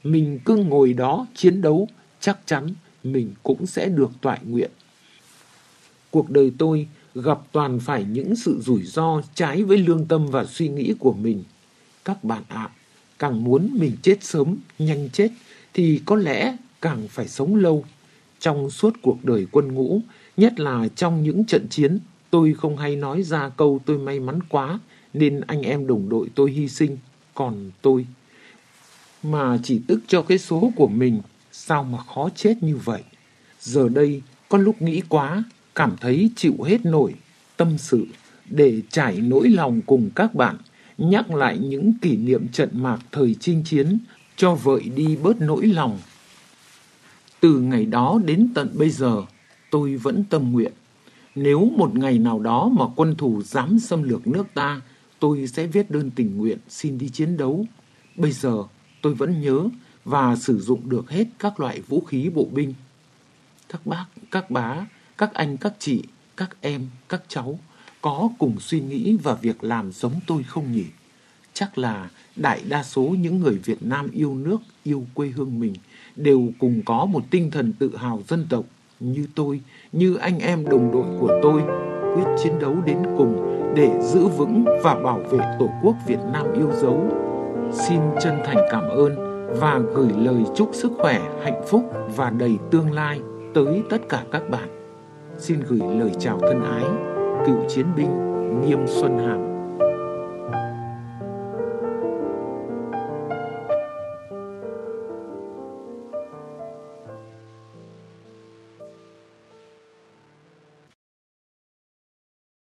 mình cứ ngồi đó chiến đấu, chắc chắn mình cũng sẽ được toại nguyện. Cuộc đời tôi gặp toàn phải những sự rủi ro trái với lương tâm và suy nghĩ của mình. Các bạn ạ, càng muốn mình chết sớm, nhanh chết, thì có lẽ càng phải sống lâu. Trong suốt cuộc đời quân ngũ, nhất là trong những trận chiến, tôi không hay nói ra câu tôi may mắn quá, nên anh em đồng đội tôi hy sinh, còn tôi mà chỉ tức cho cái số của mình, sao mà khó chết như vậy. Giờ đây, có lúc nghĩ quá, cảm thấy chịu hết nổi, tâm sự, để trải nỗi lòng cùng các bạn, nhắc lại những kỷ niệm trận mạc thời chinh chiến, cho vợi đi bớt nỗi lòng. Từ ngày đó đến tận bây giờ, tôi vẫn tâm nguyện. Nếu một ngày nào đó mà quân thù dám xâm lược nước ta, tôi sẽ viết đơn tình nguyện xin đi chiến đấu. Bây giờ, tôi vẫn nhớ và sử dụng được hết các loại vũ khí bộ binh. Các bác, các bá, các anh, các chị, các em, các cháu có cùng suy nghĩ và việc làm giống tôi không nhỉ? Chắc là đại đa số những người Việt Nam yêu nước, yêu quê hương mình đều cùng có một tinh thần tự hào dân tộc như tôi, như anh em đồng đội của tôi, quyết chiến đấu đến cùng để giữ vững và bảo vệ Tổ quốc Việt Nam yêu dấu. Xin chân thành cảm ơn và gửi lời chúc sức khỏe, hạnh phúc và đầy tương lai tới tất cả các bạn. Xin gửi lời chào thân ái, cựu chiến binh Nghiêm Xuân Hàm.